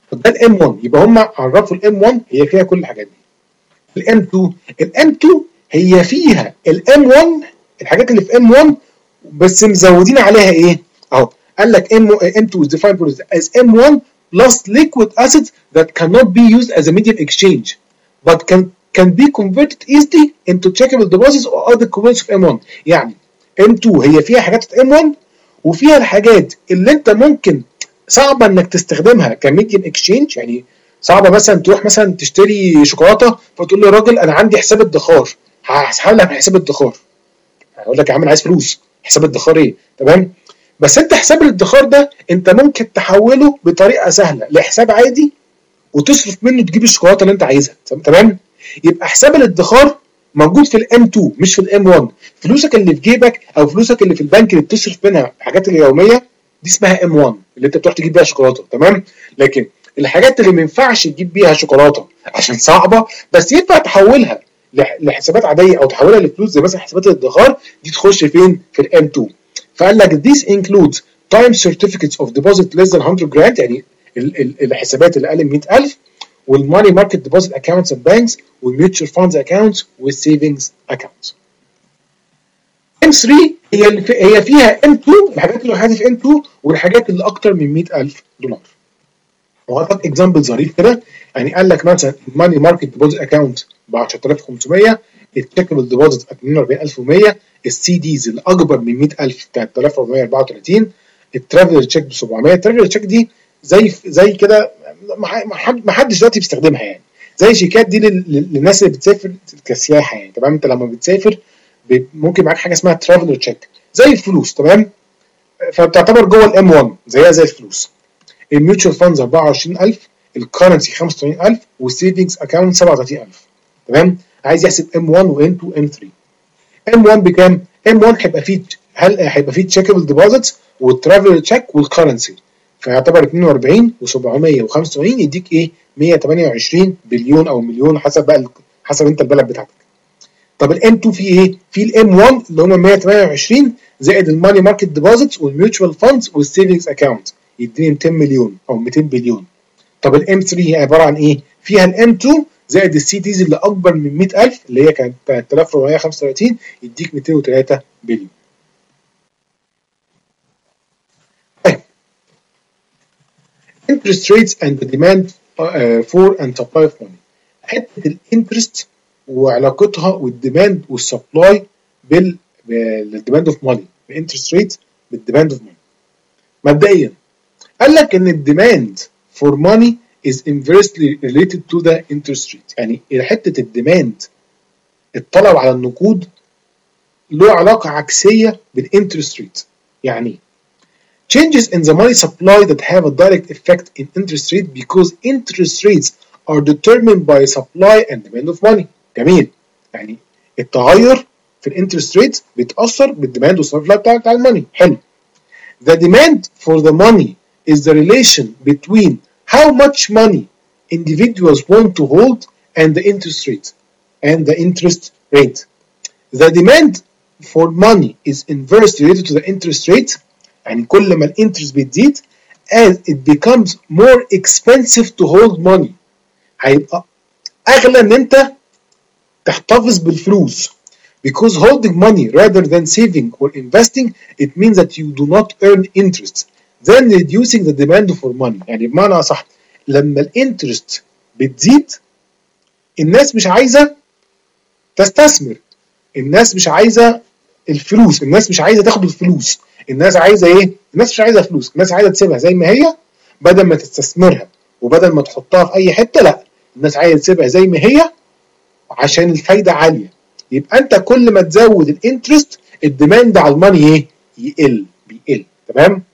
ده الام واحد، يبقى هم عرفوا الام واحد هي فيها كل الحاجات دي. الام اتنين، الام اتنين هي فيها الام واحد، الحاجات اللي في ام واحد بس مزودين عليها ايه؟ اهو قال لك ام ام اتنين is defined as ام واحد plus liquid assets that cannot be used as a medium exchange but can can be converted easily into checkable deposits or other components of ام واحد. يعني ام اتنين هي فيها حاجات ام واحد وفيها الحاجات اللي انت ممكن صعبه انك تستخدمها كميديم اكسشينج، يعني صعبه مثلا تروح مثلا تشتري شوكولاته فتقول له يا راجل انا عندي حساب ادخار هسحب لك من حساب الادخار، هقول لك يا عم انا عايز فلوس، حساب ادخار ايه؟ تمام؟ بس انت حساب الادخار ده انت ممكن تحوله بطريقه سهله لحساب عادي وتصرف منه تجيب الشوكولاته اللي انت عايزها، تمام؟ يبقى حساب الادخار موجود في الام اتنين مش في الام واحد. فلوسك اللي في جيبك او فلوسك اللي في البنك اللي بتصرف منها الحاجات اليوميه دي اسمها ام واحد اللي انت بتروح تجيب بيها شوكولاته، تمام؟ لكن الحاجات اللي ما ينفعش تجيب بيها شوكولاته عشان صعبه بس ينفع تحولها لحسابات عاديه او تحولها لفلوس زي مثلا حسابات الادخار، دي تخش فين؟ في الام اتنين. فقال لك this includes time certificates of deposit less than one hundred grand، يعني الحسابات اللي اقل من مية ألف، والماني ماركت ديبوزيت اكونتس اوف بانكس، والميوتشوال فاندز اكونتس، والسيفنجز اكونتس. ام تلاتة هي اللي في هي فيها ام اتنين، الحاجات اللي حاجات في ام اتنين والحاجات اللي اكتر من مية ألف دولار. وهاخد اكزامبل ظريف كده، يعني قال لك مثلا الماني ماركت ديبوزيت اكونت ب عشرة آلاف وخمسمية، التشيكبل ديبوزيت اتنين واربعين ألف ومية، السي ديز الاكبر من مية ألف تلاتة آلاف واربعمية واربعة وتلاتين، الترافلر تشيك ب سبعمية. الترافلر تشيك دي زي زي كده ما حدش دلوقتي بيستخدمها، يعني زي شيكات دي للناس اللي بتسافر كسياحه، يعني تمام؟ انت لما بتسافر ممكن معاك حاجه اسمها ترافلر تشيك زي الفلوس، تمام؟ فبتعتبر جوه الام واحد زيها زي الفلوس. الميوتشوال فاندز اربعة وعشرين ألف، الكرنسي خمسة وتمانين ألف، والسيفنجز اكونت سبعة وتلاتين ألف، تمام؟ عايز يحسب ام واحد وام اتنين وام تلاتة. ام واحد بكام؟ ام واحد هيبقى فيه هل هيبقى فيه تشيكبل ديبوزيتس والترافل تشيك والكرنسي، فيعتبر اتنين واربعين وسبعمية وخمسة وتمانين يديك ايه؟ مية وتمانية وعشرين بليون او مليون حسب بقى حسب انت البلد بتاعتك. طب الام اتنين فيه ايه؟ فيه الام واحد اللي هم مية وتمانية وعشرين زائد الماني ماركت ديبوزيتس والميوتشوال فاندز والسيفنجز اكونت يديني ميتين مليون او ميتين بليون. طب الام تلاتة هي عباره عن ايه؟ فيها الام اتنين زائد السي ديز اللي اكبر من مية ألف اللي هي كانت تلاتة آلاف واربعمية وخمسة وتلاتين يديك ميتين وتلاتة بليون. طيب interest rates and the demand for and supply of money. حته الانترست وعلاقتها والديماند والسبلاي بال بالديماند اوف ماني، الانترست ريت بالديماند اوف ماني. مبدئيا قال لك ان الديماند فور ماني is inversely related to the interest rate، يعني حته الديماند الطلب على النقود له علاقه عكسيه بالانترست ريت. يعني changes in the money supply that have a direct effect in interest rate because interest rates are determined by supply and demand of money. جميل، يعني التغير في الانترست ريت بيتاثر بالديماند والسبلاي بتاع بتاع الماني. حلو. The demand for the money is the relation between how much money individuals want to hold and the interest rate and the interest rate. The demand for money is inversely related to the interest rate، يعني كل ما الانترست بتزيد as it becomes more expensive to hold money، هيبقى اغلى ان انت تحتفظ بالفلوس. Because holding money rather than saving or investing it means that you do not earn interest then reducing the demand for money. يعني بمعنى صح، لما الانترست بتزيد الناس مش عايزه تستثمر، الناس مش عايزه الفلوس، الناس مش عايزه تاخد الفلوس، الناس عايزه ايه؟ الناس مش عايزه فلوس، الناس عايزه تسيبها زي ما هي بدل ما تستثمرها وبدل ما تحطها في اي حته، لا الناس عايزه تسيبها زي ما هي عشان الفايده عاليه. يبقى انت كل ما تزود الانترست الديماند على الماني ايه؟ يقل، بيقل، تمام؟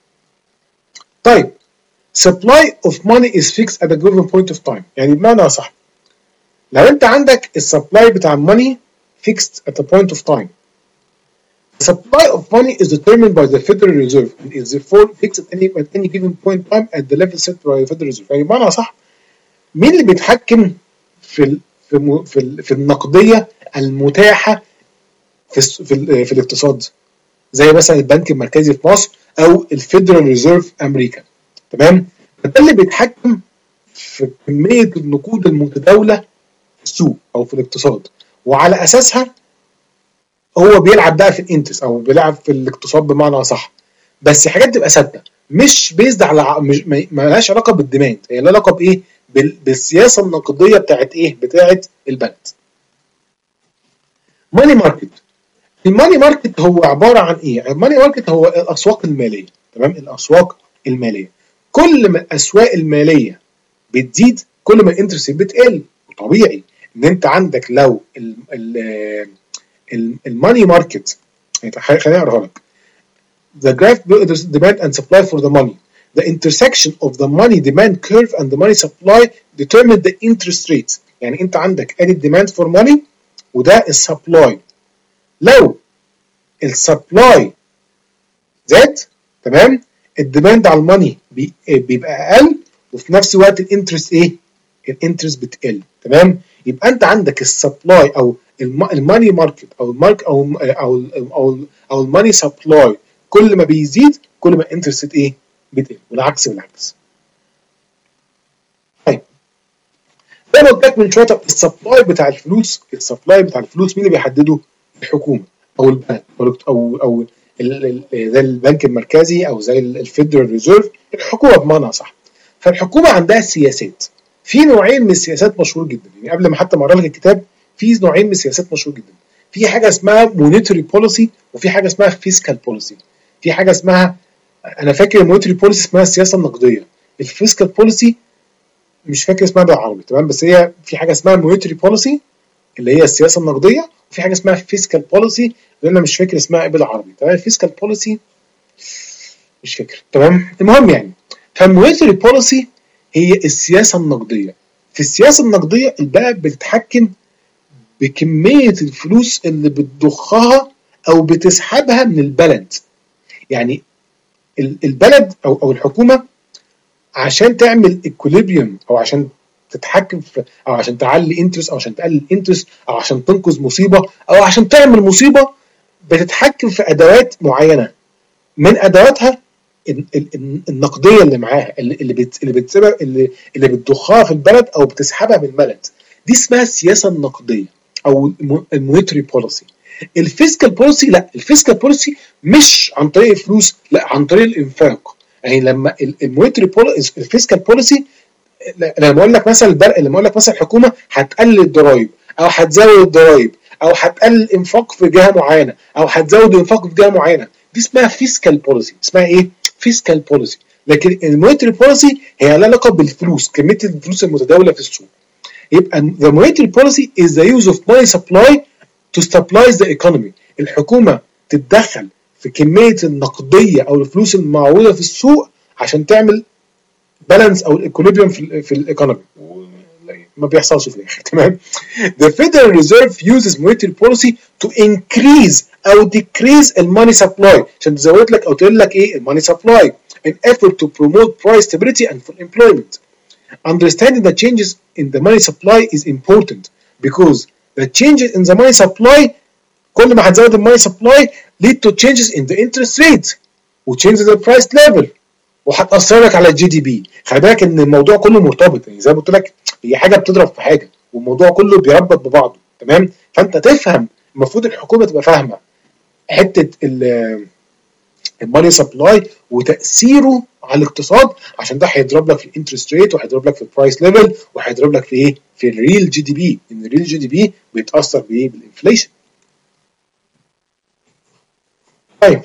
طيب supply of money is fixed at a given point of time، يعني بمعنى صح لو انت عندك السبلاي بتاع الماني fixed at a point of time. The supply of money is determined by the Federal Reserve and is therefore fixed at any at any given point in time at the level set by the Federal Reserve. يعني بمعنى صح مين اللي بيتحكم في ال في ال في, ال في النقديه المتاحه في في, ال في الاقتصاد؟ زي مثلا البنك المركزي في مصر او الفيدرال ريزيرف امريكا، تمام؟ فده اللي بيتحكم في كميه النقود المتداوله في السوق او في الاقتصاد، وعلى اساسها هو بيلعب بقى في الانترست او بيلعب في الاقتصاد بمعنى اصح. بس حاجات تبقى ثابته مش بيزد على مش ما لهاش علاقه بالديماند، هي لها علاقه بايه؟ بالسياسه النقديه بتاعت ايه؟ بتاعت البلد. ماني ماركت. الماني ماركت هو عباره عن ايه؟ الماني ماركت هو الاسواق الماليه، تمام؟ الاسواق الماليه. كل ما الاسواق الماليه بتزيد كل ما الانترست بتقل، وطبيعي ان انت عندك لو الماني ماركت، خليني اقراها لك. The graph builds demand and supply for the money. The intersection of the money demand curve and the money supply determine the interest rate. يعني انت عندك ادي demand for money وده السبلاي. لو السبلاي زاد، تمام، الديماند على الماني بيبقى اقل، وفي نفس الوقت الانترست ايه؟ الانترست بتقل، تمام؟ يبقى انت عندك السبلاي او الماني ماركت او المارك او او او او الماني سبلاي كل ما بيزيد كل ما الانترست ايه؟ بتقل، والعكس بالعكس. طيب زي ما قلت لك من شويه، السبلاي بتاع الفلوس، السبلاي بتاع الفلوس مين اللي بيحدده؟ الحكومه او البنك او او او زي البنك المركزي او زي الفيدرال ريزيرف، الحكومه بمعنى صح. فالحكومه عندها سياسات. في نوعين من السياسات مشهور جدا، يعني قبل ما حتى ما اقرا لك الكتاب في نوعين من السياسات مشهور جدا. في حاجه اسمها مونيتري بوليسي وفي حاجه اسمها فيسكال بوليسي. في حاجه اسمها، انا فاكر المونيتري بوليسي اسمها السياسه النقديه، الفيسكال بوليسي مش فاكر اسمها بالعربي، تمام؟ بس هي في حاجه اسمها مونيتري بوليسي اللي هي السياسه النقديه، وفي حاجه اسمها فيسكال بوليسي اللي انا مش فاكر اسمها ايه بالعربي، تمام؟ الفيسكال بوليسي مش فاكر، تمام؟ المهم يعني، فالمونيتري بوليسي هي السياسه النقديه. في السياسه النقديه البلد بتتحكم بكميه الفلوس اللي بتضخها او بتسحبها من البلد. يعني البلد او او الحكومه عشان تعمل ايكوليبريم او عشان تتحكم في او عشان تعلي انترست او عشان تقلل انترست او عشان تنقذ مصيبه او عشان تعمل مصيبه، بتتحكم في ادوات معينه. من ادواتها النقديه اللي معاها اللي بت اللي بتسبب اللي اللي بتضخها في البلد او بتسحبها من البلد، دي اسمها السياسه النقديه او المونيتري بوليسي. الفيسكال بوليسي لا، الفيسكال بوليسي مش عن طريق الفلوس، لا، عن طريق الانفاق. يعني لما المونيتري بوليسي الفيسكال بوليسي، لما اقول لك مثلا البرق، لما اقول لك مثلا الحكومه هتقلل الضرايب او هتزود الضرايب او هتقلل الانفاق في جهه معينه او هتزود الانفاق في جهه معينه، دي اسمها فيسكال بوليسي. اسمها ايه؟ فيسكال بوليسي. لكن المونيتري بوليسي هي لها علاقه بالفلوس، كميه الفلوس المتداوله في السوق. يبقى the monetary policy is the use of money supply to stabilize the economy. الحكومه تتدخل في كميه النقديه او الفلوس المعروضه في السوق عشان تعمل بالانس او الايكوليبريم في في الايكونومي، ما بيحصلش في الاخر، تمام؟ The Federal Reserve uses monetary policy to increase او decrease الماني سبلاي، عشان تزود لك او تقول لك ايه الماني سبلاي in effort to promote price stability and full employment. Understanding the changes in the money supply is important because the changes in the money supply، كل ما هتزود الماني سبلاي lead to changes in the interest rate و changes in the price level، وهتأثر لك على الجي دي بي. خلي بالك ان الموضوع كله مرتبط، يعني زي ما قلت لك هي حاجه بتضرب في حاجه والموضوع كله بيربط ببعضه، تمام؟ فانت تفهم، المفروض الحكومه تبقى فاهمه حته الماني سبلاي وتاثيره على الاقتصاد، عشان ده هيضرب لك في الانترست ريت وهيضرب لك في البرايس ليفل وهيضرب لك في ايه؟ في الريل جي دي بي، ان الريل جي دي بي بيتاثر بايه؟ بالانفليشن. طيب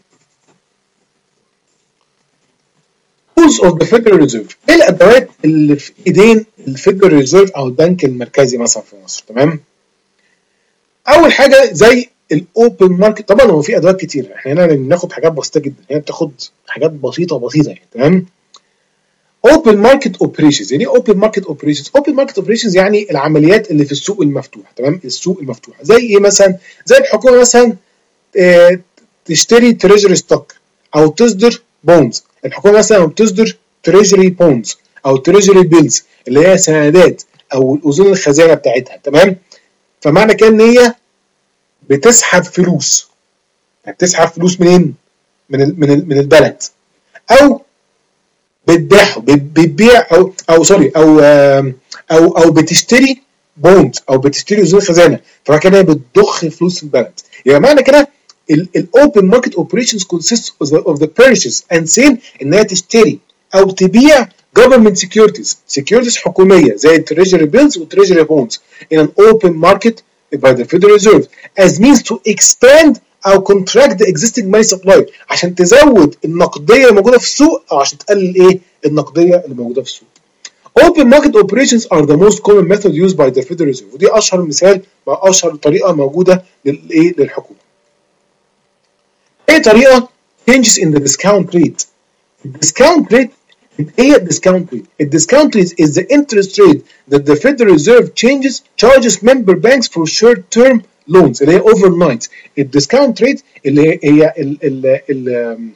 tools of the Federal Reserve، ايه الادوات اللي في ايدين الفيدرال ريزيرف او البنك المركزي مثلا في مصر، تمام؟ اول حاجه زي الاوبن ماركت. طبعا هو في ادوات كتير، احنا هنا بناخد حاجات بسيطه جدا، هنا بتاخد حاجات بسيطه بسيطه يعني، تمام؟ اوبن ماركت اوبريشنز. يعني ايه اوبن ماركت اوبريشنز؟ اوبن ماركت اوبريشنز يعني العمليات اللي في السوق المفتوح، تمام؟ السوق المفتوح زي ايه مثلا؟ زي الحكومه مثلا اه تشتري تريجري ستوك او تصدر بونز. الحكومه مثلا بتصدر تريجري بونز او تريجري بيلز اللي هي سندات او الاذون الخزانه بتاعتها، تمام؟ فمعنى كده ان هي بتسحب فلوس، يعني بتسحب فلوس منين؟ من من من البلد، او بتبيعه، بتبيع او او سوري او او او بتشتري بوند او بتشتري اذون خزانه، فمعنى كده بتضخ فلوس في البلد. يبقى معنى كده الاوبن ماركت اوبريشنز كونسيست اوف ذا purchase and sale، انها تشتري او تبيع government securities securities حكوميه زي التريجري بيلز والتريجري بونز in an open market by the Federal Reserve as means to expand او contract the existing money supply، عشان تزود النقديه الموجوده في السوق او عشان تقلل ايه النقديه اللي موجوده في السوق. Open market operations are the most common method used by the Federal Reserve، ودي اشهر مثال مع اشهر طريقه موجوده للايه للحكومه. ايه طريقه changes in the discount rate. الديسكاونت ريت ايه الديسكاونت ريت؟ الديسكاونت ريت is the interest rate that the Federal Reserve changes charges member banks for short term loans اللي هي overnight. الديسكاونت ريت اللي هي ال ال ال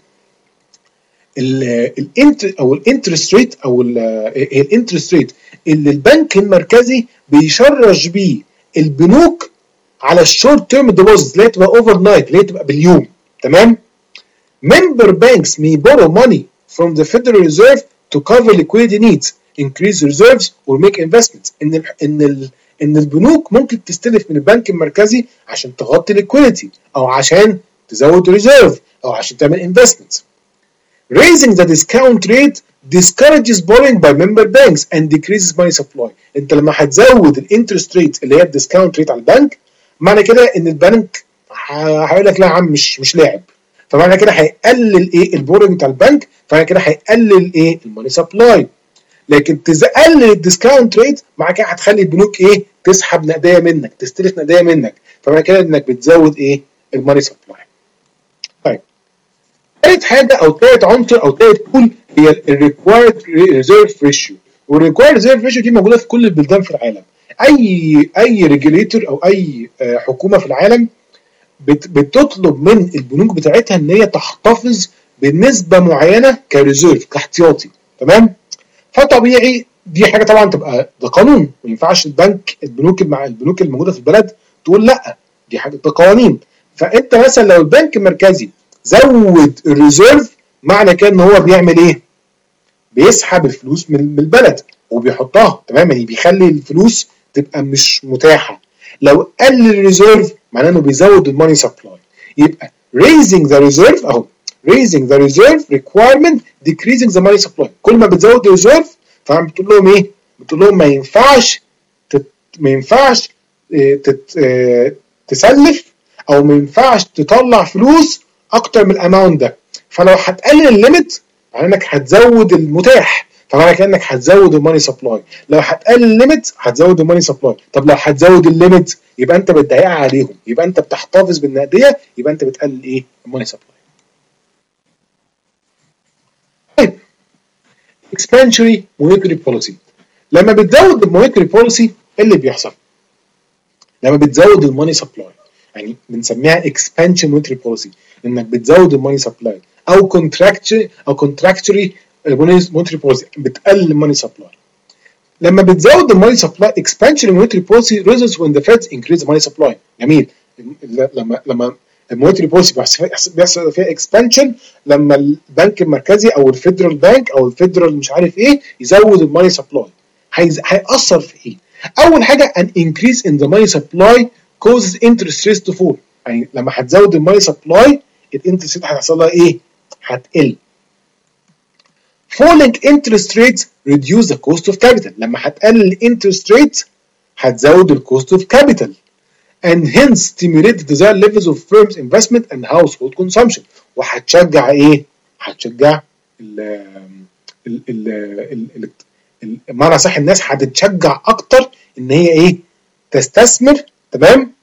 الانتر او الانترست ريت او الانترست ريت اللي البنك المركزي بيشرج بيه البنوك على الشورت تيرم ديبوزيتس اللي هي تبقى اوفر نايت، اللي هي تبقى باليوم. تمام؟ Member banks may borrow money from the Federal Reserve to cover liquidity needs, increase reserves or make investments. ان ال ان ال ان البنوك ممكن تستلف من البنك المركزي عشان تغطي liquidity او عشان تزود ريزيرف او عشان تعمل investments. Raising the discount rate discourages borrowing by member banks and decreases money supply. انت لما هتزود الانترست ريت اللي هي الديسكاونت ريت على البنك، معنى كده ان البنك هيقول لك لا يا عم مش مش لاعب، فمعنى كده هيقلل ايه البورنج بتاع البنك، فمعنى كده هيقلل ايه الماني سبلاي. لكن تقلل الديسكاونت ريت معنى كده هتخلي البنوك ايه تسحب نقديه منك، تستلف نقديه منك، فمعنى كده انك بتزود ايه الماني سبلاي. طيب ثالث حاجه او ثالث عنصر او ثالث تول هي الريكوايرد ريزيرف ريشيو. والريكوايرد ريزيرف ريشيو دي موجوده في كل البلدان في العالم. اي اي ريجوليتور او اي حكومه في العالم بتطلب من البنوك بتاعتها ان هي تحتفظ بنسبه معينه كريزيرف كاحتياطي. تمام؟ فطبيعي دي حاجه طبعا تبقى ده قانون، ما ينفعش البنك البنوك مع البنوك الموجوده في البلد تقول لا، دي حاجه ده قوانين. فانت مثلا لو البنك المركزي زود الريزيرف معنى كده ان هو بيعمل ايه؟ بيسحب الفلوس من البلد وبيحطها. تمام؟ يعني بيخلي الفلوس تبقى مش متاحه. لو قلل الريزيرف معناه انه بيزود الماني سبلاي. يبقى raising the reserve اهو raising the reserve requirement decreasing the money supply. كل ما بتزود الريزيرف فعم بتقول لهم ايه؟ بتقول لهم ما ينفعش تت... ما ينفعش تت... تسلف او ما ينفعش تطلع فلوس اكتر من الاماونت ده. فلو هتقلل الليميت معناه انك هتزود المتاح، فمعنى كده انك هتزود الماني سبلاي. لو هتقلل الليميت هتزود الماني سبلاي. طب لو هتزود الليميت يبقى انت بتضيقها عليهم، يبقى انت بتحتفظ بالنقديه، يبقى انت بتقلل ايه؟ الماني سبلاي. طيب expansionary monetary policy. لما بتزود المونيتري بوليسي ايه اللي بيحصل؟ لما بتزود الماني سبلاي، يعني بنسميها expansion monetary policy، انك بتزود الماني سبلاي او contractual او contractually monetary policy بتقلل الماني سبلاي. لما بتزود الماني سبلاي expansion monetary policy results when the Fed increase money supply. جميل. لما لما المونتري بوليسي بيحصل فيها اكسبانشن لما البنك المركزي او الفيدرال بانك او الفيدرال مش عارف ايه يزود الماني سبلاي. هيأثر في ايه؟ اول حاجه an increase in the money supply causes interest rates to fall. يعني لما هتزود الماني سبلاي الانترست ريت هيحصل لها ايه؟ هتقل. falling interest rates reduce the cost of capital. لما هتقلل الانترست ريت هتزود الكوست اوف كابيتال and hence stimulate the desired levels of firms investment and household consumption. وهتشجع ايه؟ هتشجع ال ال ال ال بمعنى صح الناس هتتشجع اكتر ان هي ايه؟ تستثمر. تمام؟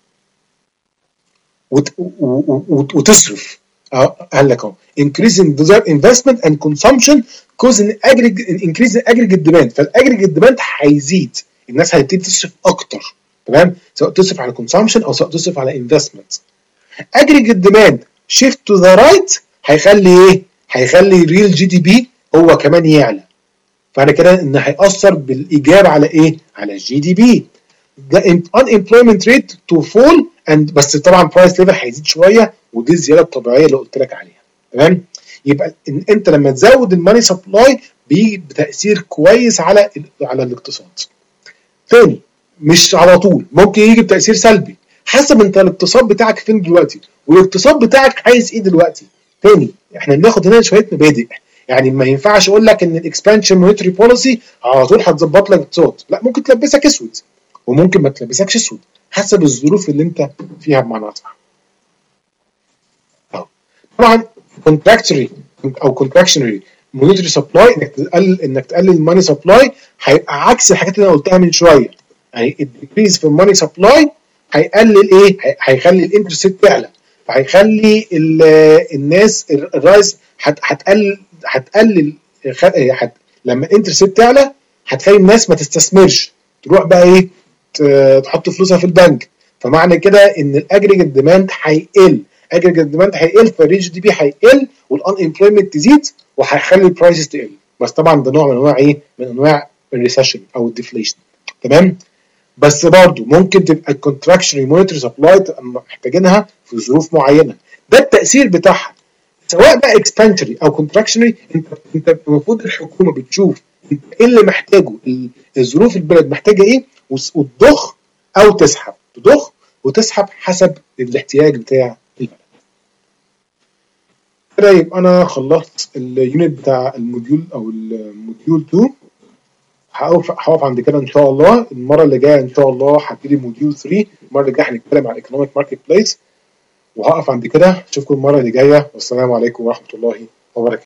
وت وتصرف. اه قال لك اهو increasing desired investment and consumption cause an aggregate increase in aggregate demand. فالاجريجيت ديماند هيزيد، الناس هتبتدي تصرف اكتر. تمام؟ سواء تصرف على consumption او سواء تصرف على investment. aggregate demand shift to the right هيخلي ايه؟ هيخلي real جي دي بي هو كمان يعلى. فانا كده ان هيأثر بالايجاب على ايه؟ على الجي دي بي. the unemployment rate to fall and بس طبعا price level هيزيد شويه، ودي الزياده الطبيعيه اللي قلت لك عليها. تمام؟ يبقى إن انت لما تزود الماني سبلاي بيجي بتاثير كويس على على الاقتصاد. تاني مش على طول، ممكن يجي بتاثير سلبي حسب انت الاقتصاد بتاعك فين دلوقتي والاقتصاد بتاعك عايز ايه دلوقتي. تاني احنا بناخد هنا شويه مبادئ، يعني ما ينفعش اقول لك ان الاكسبانشن مونيتري بوليسي على طول هتظبط لك الاقتصاد، لا ممكن تلبسك اسود وممكن ما تلبسكش اسود حسب الظروف اللي انت فيها بمعنى اصح. طبعا كونتراكتوري او كونتراكشنري مونيتري سبلاي، انك تقلل انك تقلل الماني سبلاي هيبقى عكس الحاجات اللي انا قلتها من شويه. يعني الديكريز في الماني سبلاي هيقلل ايه؟ هيخلي الانترست ريت تعلى، فهيخلي الناس الرايز هتقلل هتقلل حت لما الانترست ريت تعلى هتخلي الناس ما تستثمرش، تروح بقى ايه تحط فلوسها في البنك، فمعنى كده ان الاجريجيت ديماند هيقل، اجريجيت ديماند هيقل فالريج دي بي هيقل والان امبلويمنت تزيد وهيخلي البرايسز تقل. بس طبعا ده نوع من انواع ايه؟ من انواع الريسيشن او الديفليشن. تمام؟ بس برضه ممكن تبقى الكونتراكشنري مونيتري سبلاي محتاجينها في ظروف معينه، ده التاثير بتاعها سواء بقى اكسبانشنري او كونتراكشنري. انت انت المفروض الحكومه بتشوف انت ايه اللي محتاجه، الظروف البلد محتاجه ايه وتضخ او تسحب، تضخ وتسحب حسب الاحتياج بتاع البلد. كده يبقى انا خلصت اليونت بتاع الموديول او الموديول اتنين. هقف عند كده ان شاء الله. المره اللي جايه ان شاء الله هبتدي موديول تلاتة. المره اللي جايه هنتكلم عن الايكونوميك ماركت بليس، وهقف عند كده. اشوفكم المره اللي جايه، والسلام عليكم ورحمه الله وبركاته.